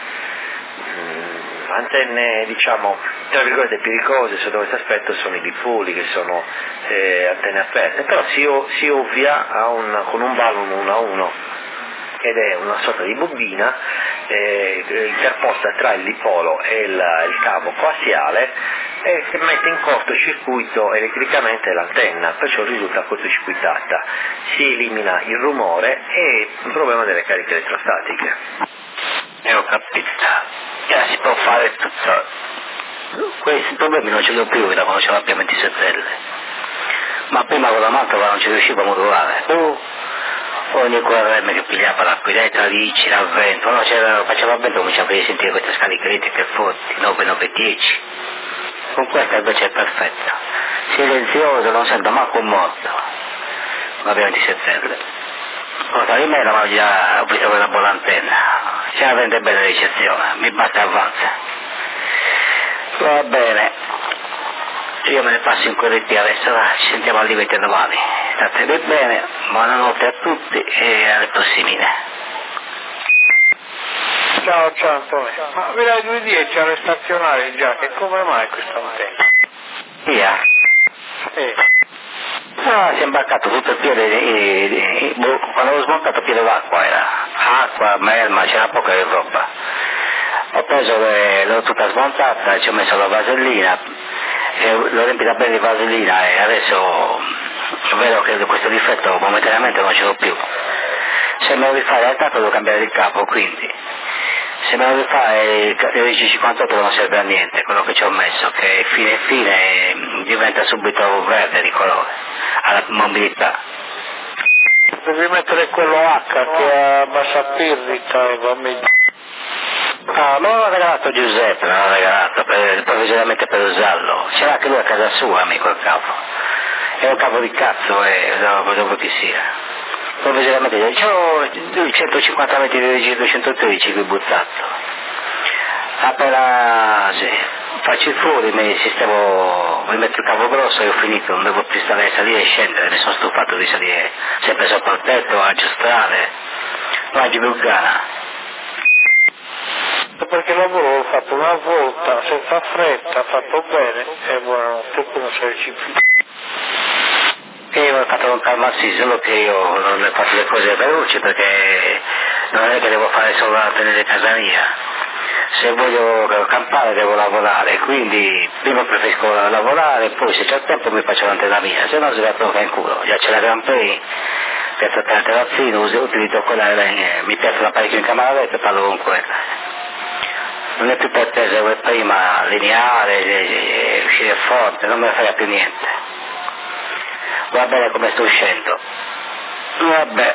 H: Antenne, diciamo, tra virgolette pericose sotto questo aspetto sono i dipoli, che sono antenne aperte, però si ovvia con un balun 1 a 1, ed è una sorta di bobina interposta tra il dipolo e il cavo coassiale che mette in cortocircuito elettricamente l'antenna, perciò risulta cortocircuitata, si elimina il rumore e il problema delle cariche elettrostatiche.
G: Ho capito. Si può fare tutto questi problemi non ce li ho più da quando ce l'abbiamo 27 ma prima con la mantova non ci riuscivo a modulare. Ogni QRM che pigliava l'acquiretta, ricci, l'avvento, no, faceva vento, cominciava a sentire queste scale critiche forti, 9, 9, 10. Con questa invece è perfetta. Silenzioso, non sento manco un morto. Ma 27 cosa di me l'avevo già visto quella buona antenna. Ce la prende bene ricezione, mi batte e avanza. Va bene. Io me ne passo in correttiva adesso, ci sentiamo al limite domani. State bene, buonanotte a tutti e alle prossimine.
B: Ciao Antonio, ma Villa 210 alle stazionari già, che come mai questa antenna?
G: Via? No, si è imbarcato tutto il piede, quando ho smontato il piede d'acqua era acqua, melma, c'era poca roba. Ho preso, l'ho tutta smontata, ci ho messo la vasellina, l'ho riempita bene di vasellina e adesso vedo che questo difetto momentaneamente non ce l'ho più. Se me lo rifare al capo devo cambiare il capo, quindi se me lo rifare il 1058 non serve a niente, quello che ci ho messo, che fine diventa subito verde di colore, alla mobilità.
B: Devi mettere quello H che ha bassa pirrita e va meglio.
G: Ah, me l'ho regalato Giuseppe, me l'ho regalato provvisoriamente per usarlo. C'era anche lui a casa sua, amico, il capo. È un capo di cazzo e dopo che sia. Provvisoriamente c'ho 150 metri di 213 qui buttato. Appena faccio il fuori, mi metto il capo grosso e ho finito, non devo più stare a salire e scendere, mi sono stufato di salire sempre sopra il tetto, a aggiustare, la Giulgana.
B: Perché il lavoro l'ho fatto una volta, senza fretta, fatto bene e buonanotte, poi non serve più.
G: Io ho fatto con calma sì, solo che io non ho fatto le cose veloci perché non è che devo fare solo la tenere casa mia. Se voglio campare devo lavorare, quindi prima preferisco lavorare, poi se c'è tempo mi faccio l'antenna mia, se no si va proprio in culo. Già c'è la Grand Prix, piazza terrazzino, utilizzo quella, mi piace l'apparecchio in camera letto e parlo con quella. Non è più pretesa come prima, lineare, uscire forte, non me ne frega più niente. Va bene come sto uscendo. Vabbè,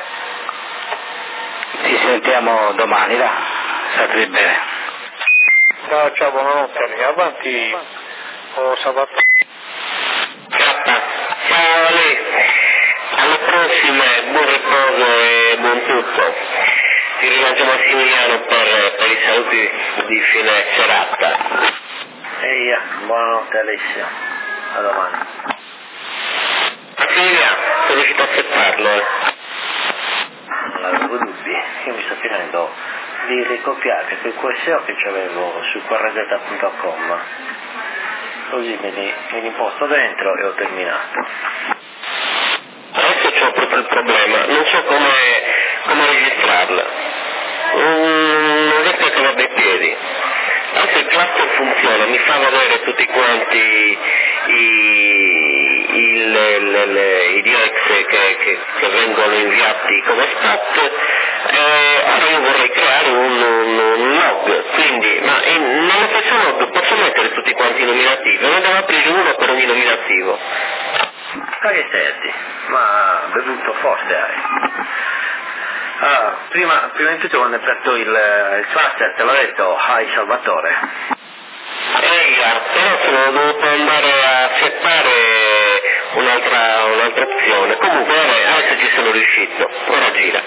G: ci sentiamo domani, va? State bene.
B: Ciao, buonanotte, avanti, sabato.
E: Ciao lì, alle prossime, buon riposo e buon tutto. Ti ringrazio Massimiliano per i saluti di fine serata.
H: Eia, buonanotte Alessio, a domani.
E: Massimiliano, sei riuscito a accettarlo?
H: Non avevo dubbi, io mi sto finendo di ricopiare quel QSO che avevo su QRZ.com, così me li imposto dentro e ho terminato.
E: Adesso c'ho proprio il problema, non so come registrarla. Non riesco a trovare dei piedi. Anche il cluster funziona, mi fa vedere tutti quanti i DX che vengono inviati come stat. Ora io vorrei creare un log, quindi, ma nello stesso log posso mettere tutti quanti i nominativi, non devo aprire uno per ogni nominativo.
H: Che serti, ma bevuto forte hai. Prima di tutto quando hai aperto il cluster te l'ho detto, hai Salvatore.
E: Però sono dovuto andare a settare un'altra opzione. Comunque adesso ci sono riuscito, ora gira.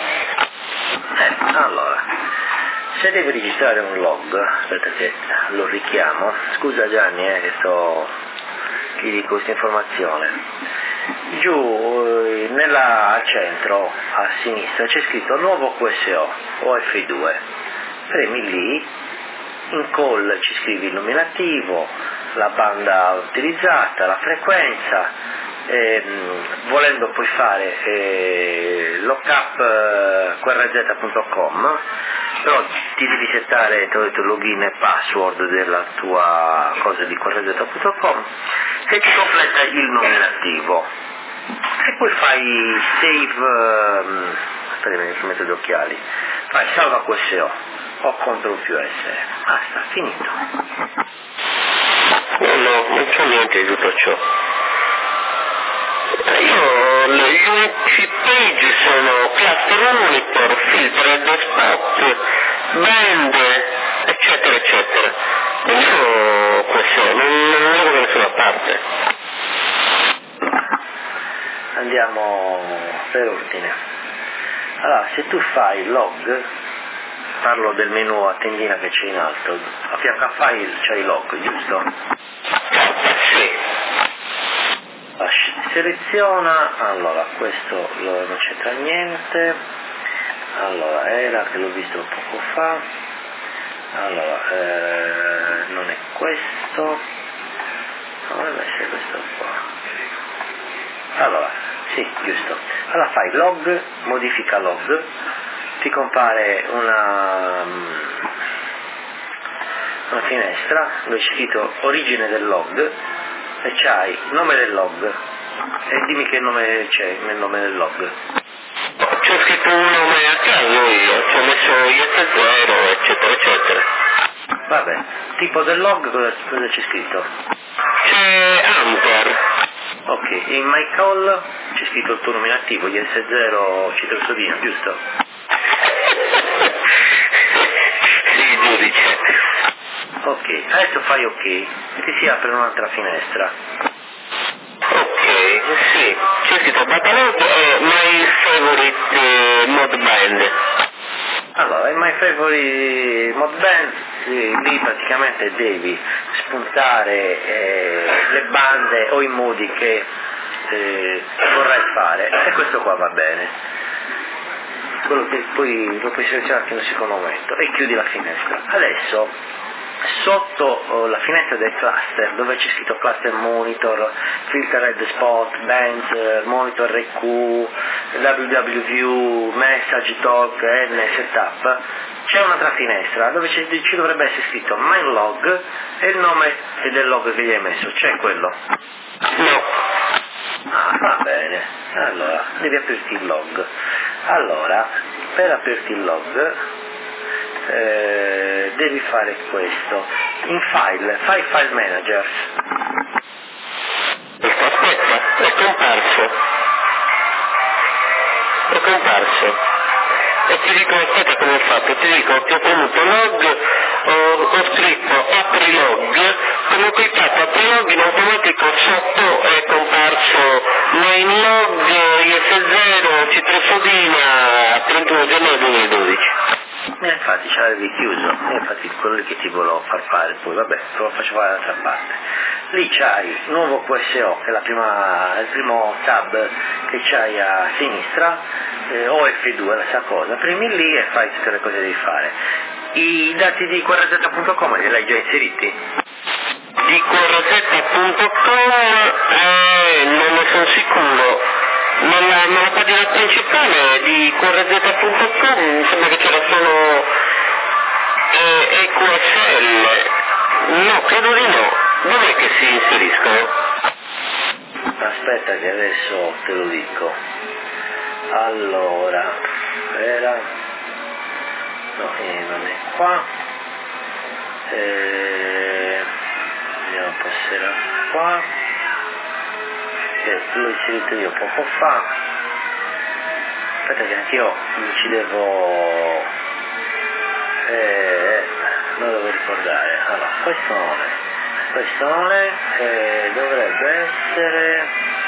H: Allora, se devi registrare un log, aspetta che lo richiamo, scusa Gianni ti dico questa informazione. Giù al centro a sinistra c'è scritto nuovo QSO o F2, premi lì, in call ci scrivi il nominativo, la banda utilizzata, la frequenza, volendo puoi fare lookup QRZ.com, però ti devi settare il login e password della tua cosa di QRZ.com che ti completa il nominativo e poi fai save, aspetta mi metto gli occhiali, fai salva QSO o CTRL+S, basta, finito. No, non c'ho niente di tutto ciò. Gli unici page sono cluster monitor, filtered spot, band, eccetera eccetera. Io questo non vedo da nessuna parte. Andiamo per ordine. Allora, se tu fai log, parlo del menu a tendina che c'è in alto, a fianco a file c'hai log, giusto? Sì. Seleziona, allora questo non c'entra niente, allora era che l'ho visto poco fa, allora non è questo, dovrebbe essere questo qua, allora sì, giusto, allora fai log, modifica log, ti compare una finestra dove c'è scritto origine del log e c'hai il nome del log e dimmi che nome c'è nel nome del log. C'ho scritto un nome a caso io, ci ho messo IS0 eccetera eccetera. Vabbè, tipo del log cosa c'è scritto? C'è Hunter. Ok, in my call c'è scritto il tuo nominativo, IS0 Citrusodino, giusto? Sì, giudice. Ok, adesso fai ok e ti si apre un'altra finestra. Ok, sì, c'è scritto Batalog e My Favorite Mod Band. Allora, in My Favorite Mod Band, lì praticamente devi spuntare le bande o i modi che vorrai fare e questo qua va bene. Quello che poi lo puoi selezionare anche in un secondo momento e chiudi la finestra. Adesso sotto la finestra del cluster dove c'è scritto cluster monitor, filtered spot, bands, monitor RQ, www, message talk, n setup, c'è un'altra finestra dove ci dovrebbe essere scritto main log e il nome del log che gli hai messo, c'è quello? No. Ah, va bene, allora devi aprirti il log. Allora, per aprirti il log devi fare questo in file, fai file manager. Aspetta, è comparso e ti dico, aspetta come ho fatto, ti dico che ho premuto log, ho scritto apri log, come ho cliccato apri log in automatico sotto è comparso main log IS0 Citrusodina 31 gennaio 2012. Infatti ce l'avevi chiuso, infatti quello che ti volevo far fare poi, vabbè, te lo faccio fare dall'altra parte. Lì c'hai nuovo QSO, che è il primo tab che c'hai a sinistra, o F2 la stessa cosa, premi lì e fai tutte le cose che devi fare. I dati di QRZ.com li hai già inseriti? Di QRZ.com non ne sono sicuro. Nella pagina principale di QRZ.com mi sembra che c'era solo EQSL. No, credo di no. Dov'è che si inseriscono? Aspetta che adesso te lo dico. Allora, era... no, non è qua. Vediamo un po' se era qua. L'ho inserito io poco fa. Aspetta che anch'io ci devo lo devo ricordare. Allora, questo non è dovrebbe essere,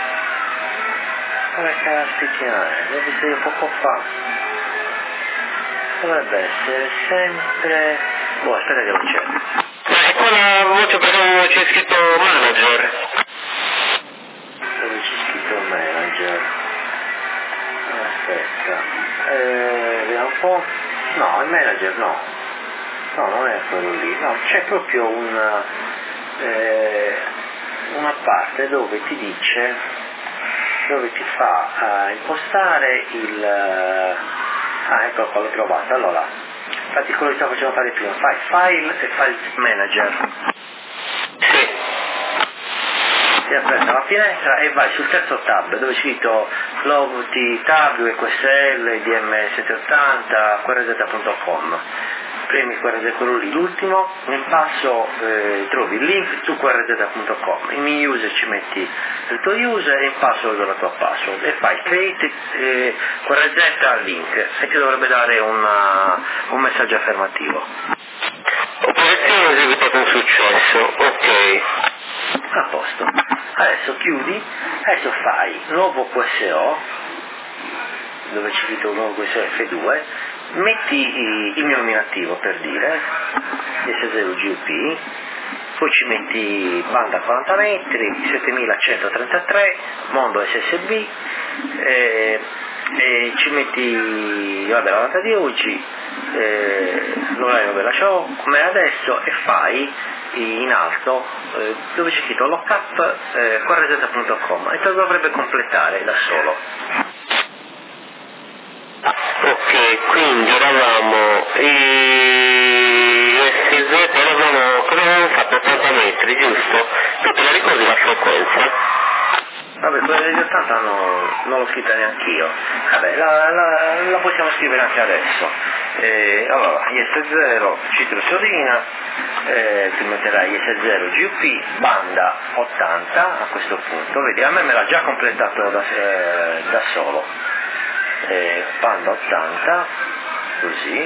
H: come caspita l'ho visto io poco fa, dovrebbe essere sempre, aspetta che non c'è, è quella voce perché c'è scritto manager. Dove c'è scritto manager? Aspetta, vediamo un po'. No, il manager no, non è quello lì, no, c'è proprio una parte dove ti dice, dove ti fa impostare il, ecco qua l'ho trovato. Allora, infatti quello che stavo facendo fare prima, fai file e file manager. Sì. Ti aperta la finestra e vai sul terzo tab dove c'è scritto log tab, QSL, DM780, QRZ.com. premi QRZ quello lì, l'ultimo, in basso trovi il link su qrz.com, in user ci metti il tuo user e in password la tua password e fai create QRZ link e ti dovrebbe dare un messaggio affermativo.
C: Operazione eseguita con successo, ok.
H: A posto. Adesso chiudi, adesso fai nuovo QSO, dove ci scritto nuovo QSO F2, metti il mio nominativo per dire, S0 GUP, poi ci metti banda 40 metri, 7133, mondo SSB, e ci metti la data di oggi, l'orario dove la show, come adesso, e fai in alto dove c'è scritto lookup qrz.com e te lo dovrebbe completare da solo.
C: Ok, quindi eravamo SZ, come avevamo fatto 80 metri, giusto? Tu te la ricordi la frequenza?
H: Vabbè, quella degli 80 non l'ho scritta neanch'io. Vabbè, la possiamo scrivere anche adesso. Allora, IS0, Citro Solina, ti metterai IS0 GUP, banda 80 a questo punto. Vedi, a me me l'ha già completato da solo. Banda 80, così.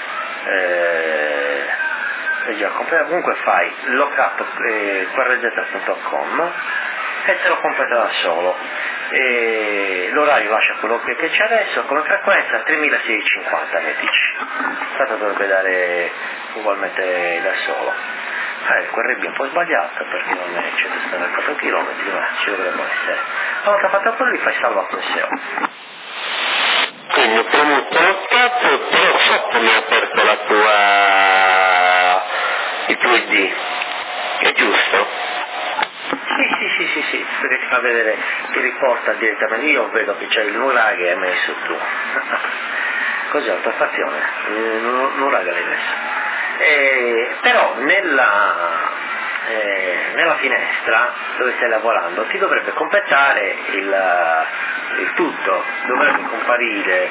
H: È già completato. Comunque fai lookup qrz.com e te lo completa da solo. L'orario lascia quello che c'è adesso, come frequenza 3650 mettici. Tanto dovrebbe dare ugualmente da solo. Il QRB è un po' sbagliato perché non è 174 km, ma ci dovrebbe essere. Una volta fatto quello lì fai salva QSO.
C: Quindi ho premuto lookup, però sotto mi ha aperto il tuo ID, è giusto?
H: Sì, perché ti fa vedere, ti riporta direttamente, io vedo che c'è il Nurag che hai messo tu. Cos'è l'autostazione? Nurag l'hai messo. Però nella finestra dove stai lavorando ti dovrebbe completare il tutto, dovrebbe comparire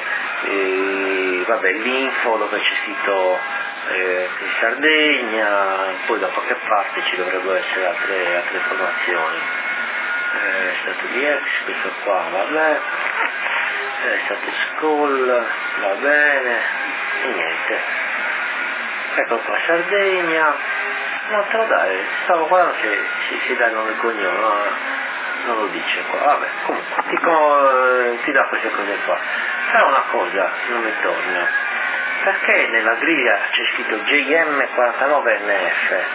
H: l'info dove c'è scritto in Sardegna, poi da qualche parte ci dovrebbero essere altre informazioni. Stato di ex, questo qua va bene, stato school, va bene, e niente. Ecco qua Sardegna, no te lo dai, stavo guardando se si dà il nome e cognome, no, non lo dice qua, vabbè, comunque ti dà queste cose qua. Però una cosa non mi torna, perché nella griglia c'è scritto JM49NF?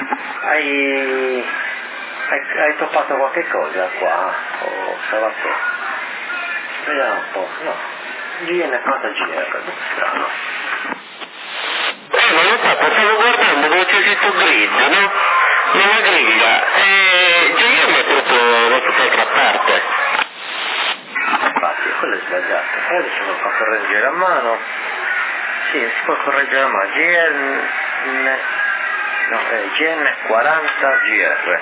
H: Hai toppato qualche cosa qua? O Salvatore? Vediamo un po', no, JM40GR, strano.
C: Ma lo so, stavo guardando dove c'è scritto grid, no? Nella griglia, JM è proprio da tutt'altra parte.
H: Infatti, quello è sbagliato. Adesso lo fa correggere a mano. Sì, si può correggere a mano. GN40GR.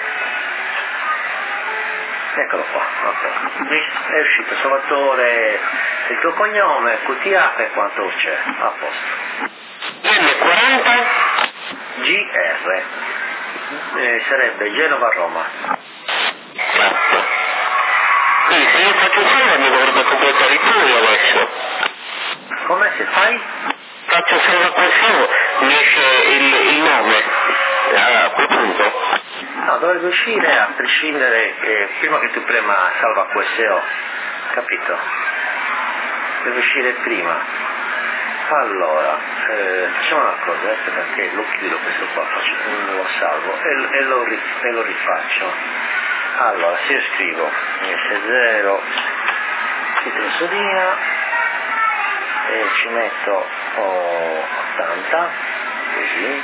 H: Eccolo qua, è uscito Salvatore, il tuo cognome, QTA e quanto c'è, a posto.
C: GN40
H: GR, sarebbe Genova-Roma.
C: Esatto. Quindi se io faccio salva mi dovrebbe completare i tuoi adesso.
H: Come se fai?
C: Faccio salva QSO, mi esce il nome a quel punto.
H: No, dovrebbe uscire a prescindere prima che tu prema salva QSO, capito? Deve uscire prima. Allora, facciamo una cosa, perché lo chiudo questo qua, lo salvo e lo rifaccio. Allora, se io scrivo S0, titolo Sodina e ci metto 80, così.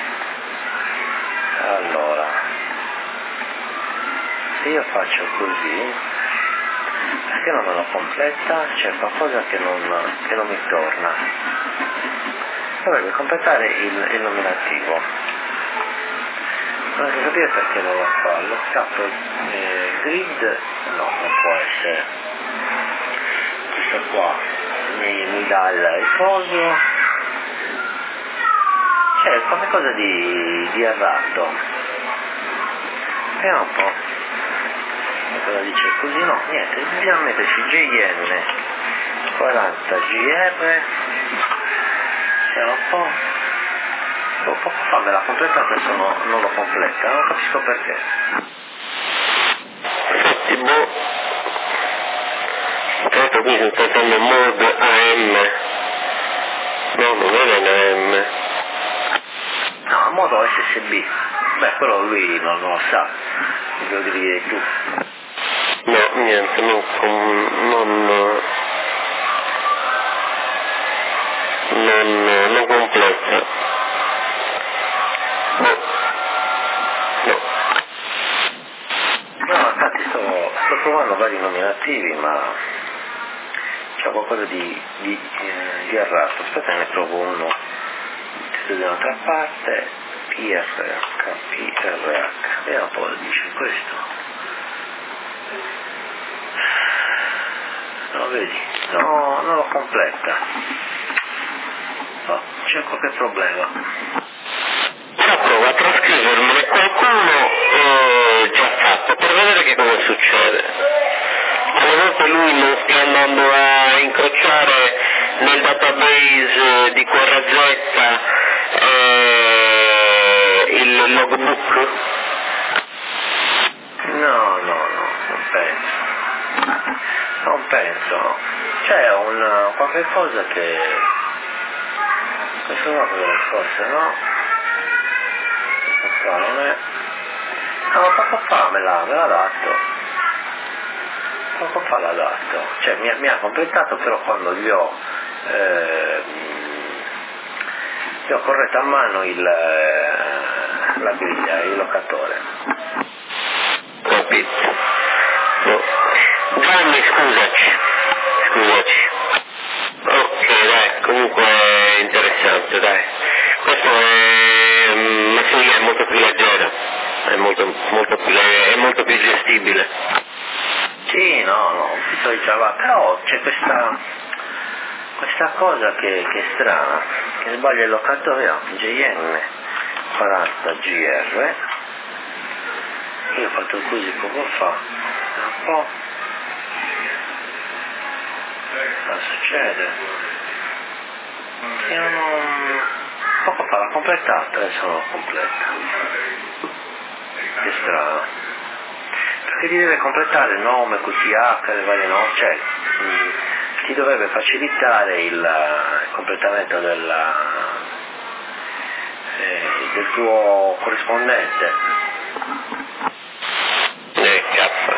H: Allora, se io faccio così, perché non me lo completa? C'è qualcosa che non mi torna. Dovrebbe completare il nominativo. Non riesco a capire perché non lo fa. Lo scappo grid, no, non può essere. Questo qua mi dà il coso. c'è qualcosa di errato. Vediamo un po'. Cosa dice così? No, niente, bisogna metterci JN 40 GR. Vediamo un po'. Poco fa me l'ha completata, adesso non lo completa, non capisco perché.
C: Ottimo. Tanto qui sto facendo mod AM. No, non era in AM.
H: No, modo SSB. Beh, quello lui non lo sa, lo devi dire tu.
C: No, niente, non completa.
H: No, infatti sto provando vari nominativi, ma c'è qualcosa di errato. Aspetta, ne trovo uno da un'altra parte. PRH, vediamo un po' cosa dice questo. No, vedi? No, non lo completa. No, c'è qualche problema.
C: Ora provo a trascrivermene qualcuno già fatto per vedere che cosa succede. Alle volte lui non stia andando a incrociare nel database di QRZ il logbook?
H: No, non penso. C'è qualche cosa che... questo no, forse no? Questo non è... No, poco fa me l'ha dato. Poco fa l'ha dato. Cioè mi ha completato, però quando gli ho corretto a mano la griglia, il locatore.
C: Capito. No. Gianni, scusaci. Ok, dai, comunque è interessante, dai. Questo è... ma sì, è molto più leggero, è molto più gestibile.
H: Sì, no, diceva, però c'è questa cosa che è strana, che sbaglia il locatore, no, JN 40 GR, io ho fatto così poco fa, un po', cosa succede? Io non... poco fa l'ho completata, adesso non l'ho completa, che strano, perché ti deve completare il nome, QTH, le varie nomi, cioè ti dovrebbe facilitare il completamento del tuo corrispondente.
C: Cazzo.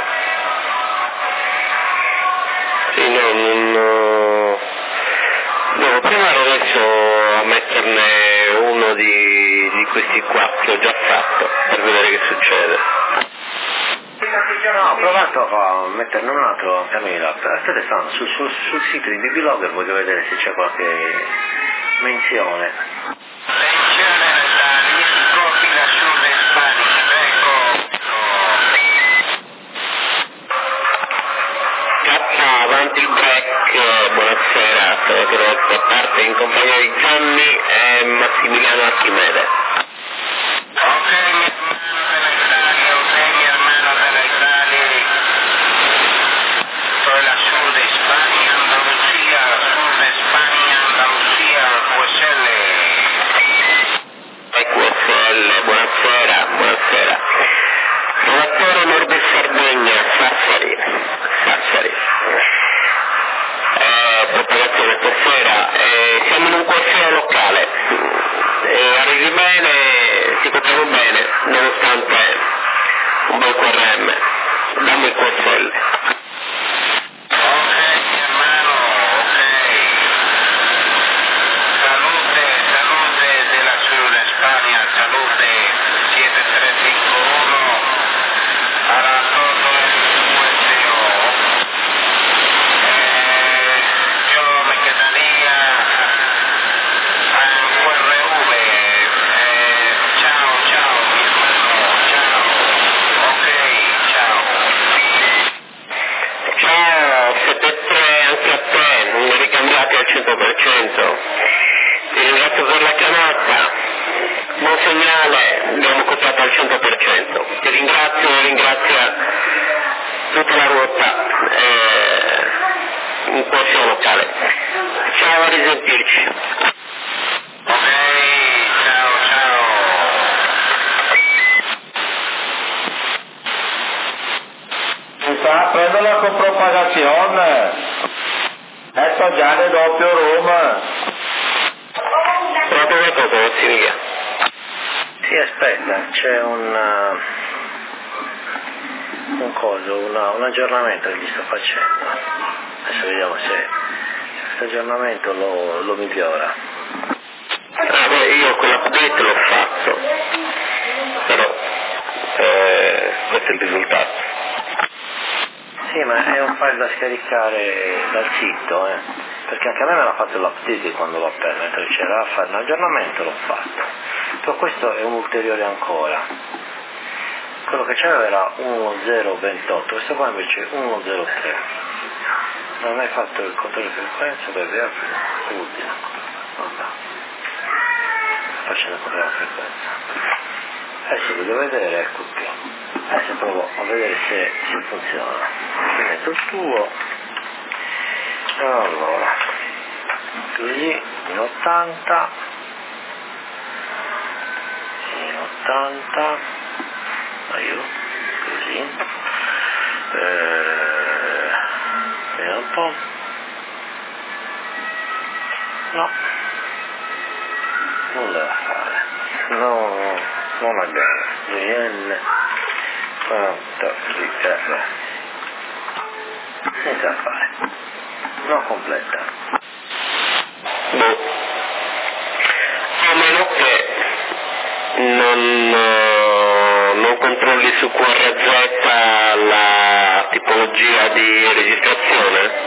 C: Sì, no, devo provare adesso a metterne uno di questi qua che ho già fatto per vedere che succede.
H: No, ho provato a metterne un altro, Camilla, adesso sul sito di BBlogger voglio vedere se c'è qualche menzione.
C: Avanti il break, buonasera, a parte in compagnia di Gianni e Massimiliano Archimede. QSL, buonasera. Redattore Nord Sardegna, Sassari. Propagazione stasera, siamo in un QSL locale, arrivi bene, si poteva bene, nonostante un bel QRM, dammi il QSL.
H: qualche locale. Ciao, a risentirci.
A: Ok, ciao ciao.
F: Si sta prendendo con propagazione. Ecco già le doppio Roma.
H: Proprio una cosa, Massimiliano.
E: Sì, aspetta, c'è un aggiornamento che gli sto facendo. Adesso vediamo se questo aggiornamento lo migliora.
H: Io quell'update l'ho fatto, però questo è il risultato.
E: Sì, ma è un file da scaricare dal sito, perché anche a me l'ha fatto l'update quando l'ho aperto, mentre c'era da fare un aggiornamento l'ho fatto. Però questo è un ulteriore ancora. Quello che c'era era 1028, questo qua invece è 103. Non hai fatto il controllo di frequenza per vedere l'ultimo. Vabbè. Facendo il controllo di frequenza. Adesso voglio vedere, ecco qui. Adesso provo a vedere se funziona. Ti metto il tuo. Allora. Così, in 80. In 80. Io. Così. Vediamo un po'. No. Nulla da fare. No, non è bene. GN 40 riserva. Senza da fare. Non completa.
H: Boh. A meno che non controlli su QRZ la tipologia di registrazione?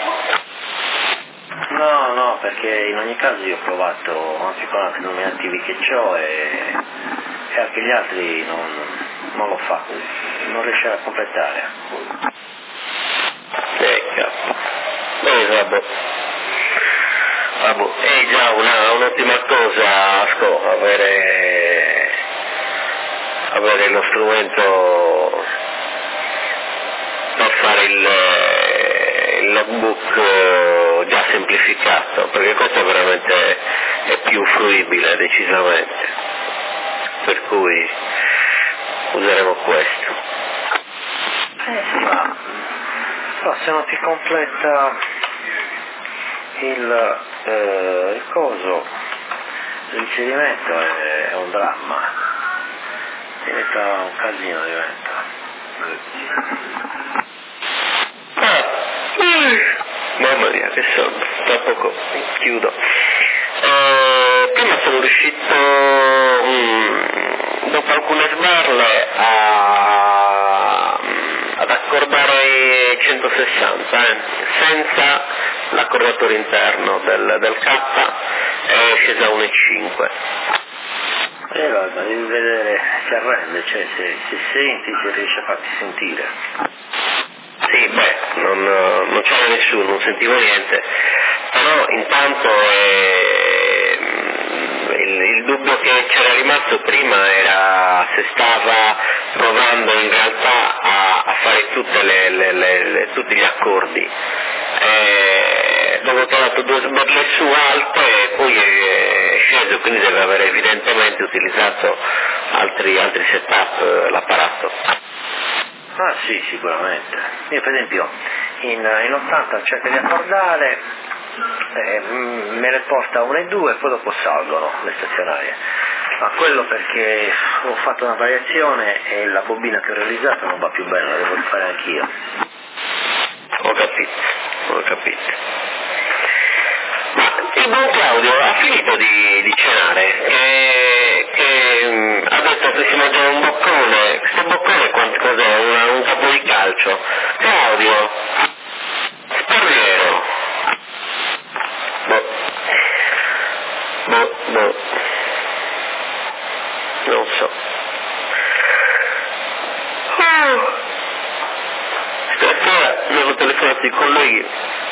E: No, perché in ogni caso io ho provato anche con altri nominativi che ho e anche gli altri non lo fa, non riesce a completare.
H: Vabbè. È già un'ottima cosa, Asco, avere lo strumento per fare il logbook già semplificato, perché questo veramente è più fruibile decisamente, per cui useremo questo.
E: Sì, ma però se non ti completa il coso, l'inserimento è un dramma, diventa un casino,
H: Mamma mia, che sonno, tra poco chiudo. Prima sono riuscito, dopo alcune sbarle, ad accordare 160, senza l'accordatore interno del K, è scesa a 1,5.
E: Guarda, devi vedere se arrende, cioè se senti, se riesci a farti sentire.
H: Sì, non c'era nessuno, non sentivo niente, però intanto il dubbio che c'era rimasto prima era se stava provando in realtà a fare tutti gli accordi. Dopo che ho dato 2 sbarle su alte, poi è sceso, quindi deve aver evidentemente utilizzato altri setup l'apparato.
E: Ah sì, sicuramente. Io per esempio in 80 cerco di accordare, me le porta 1 e 2 e poi dopo salgono le stazionarie. Ma quello perché ho fatto una variazione e la bobina che ho realizzato non va più bene, la devo rifare anch'io.
H: Ho capito. Ma il buon Claudio ha finito di cenare, che ha detto che si mangiava un boccone. Questo boccone cos'è? Un capo di calcio. Claudio, Sparviero. Boh. Non so. Stasera mi hanno telefonato i colleghi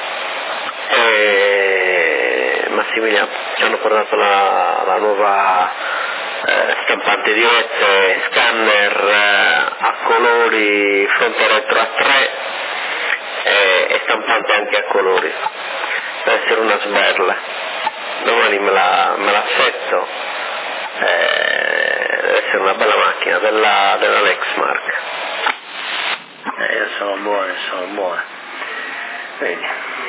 H: e Massimiliano ci hanno portato la nuova stampante dirette, scanner a colori fronte retro a 3 e stampante anche a colori. deve essere una sberla, domani me la assetto, deve essere una bella macchina della Lexmark. Sono buone, vedi,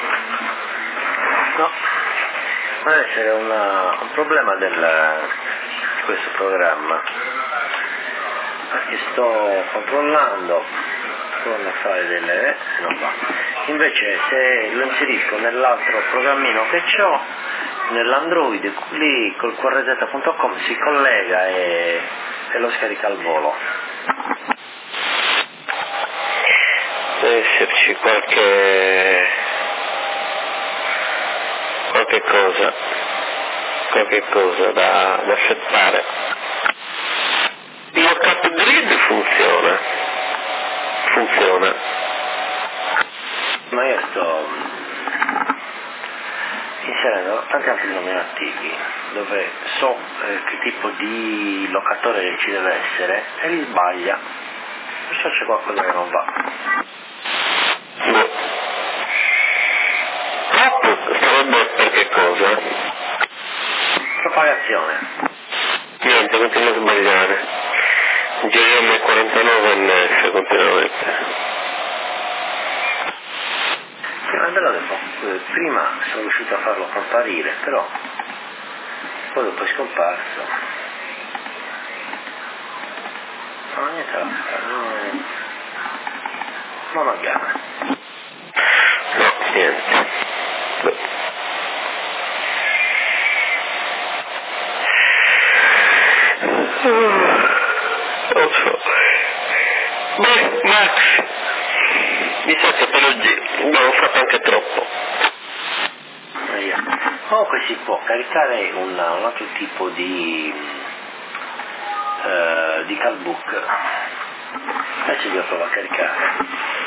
H: no, deve essere un problema di questo programma, perché sto controllando a fare delle non va. Invece se lo inserisco nell'altro programmino che ho, nell'Android, lì col qrz.com si collega e lo scarica al volo. Deve esserci qualche cosa da settare. Il lookup grid funziona, ma io sto inserendo tanti altri nominativi dove so che tipo di locatore ci deve essere e li sbaglia, perciò c'è qualcosa che non va. Sarebbe per che cosa? Propagazione. Niente, continua a sbagliare. GM 49 NF continuamente. Prima sono riuscito a farlo comparire, però poi dopo è scomparso. No, niente da fare. Non abbiamo. No, niente. Non so. Beh, Max, mi sa che per oggi abbiamo fatto anche troppo. Comunque si può caricare un altro tipo di Calbook. Adesso devo provare a caricare.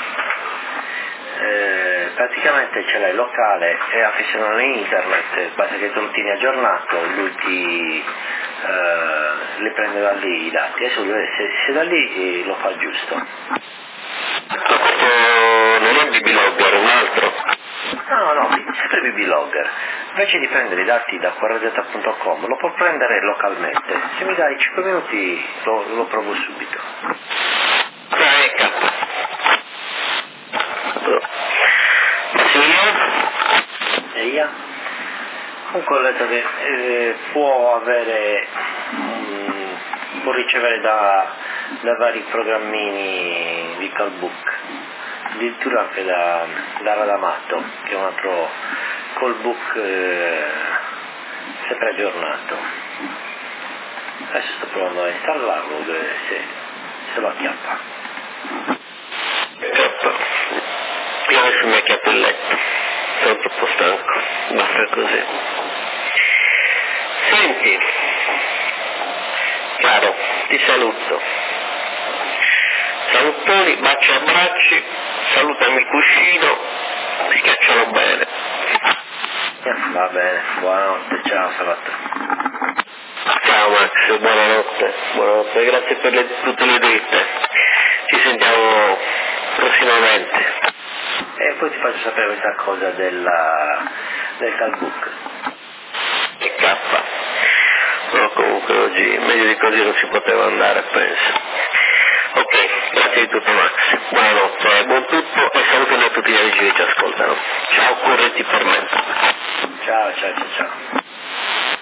H: Praticamente ce l'hai locale e anche se non è internet, basta che tu lo tieni aggiornato, lui le prende da lì i dati. Adesso se da lì lo fa giusto. Questo non è BBLogger, è un altro? No, sempre BBLogger. Invece di prendere i dati da qrz.com lo può prendere localmente. Se mi dai 5 minuti lo provo subito. Comunque ho letto che può ricevere da vari programmini di Calbook, addirittura anche da Radamato, che è un altro Callbook sempre aggiornato. Adesso sto provando a installarlo, se lo acchiappa. Io adesso mi acchiappo il letto, sono troppo stanco, basta così. Senti, caro, ti saluto. Salutoni, baci e abbracci, salutami il cuscino, schiaccialo bene. Va bene, buonanotte, ciao Salvatore. Ciao Max, buonanotte, grazie per tutte le dritte. Ci sentiamo prossimamente. E poi ti faccio sapere questa cosa del Calbook. Che cappa. No, comunque oggi meglio di così non si poteva andare, penso. Ok, grazie di tutto Max. Buonanotte, buon tutto e salutami a tutti gli amici che ci ascoltano. Ciao, corretti per me. Ciao.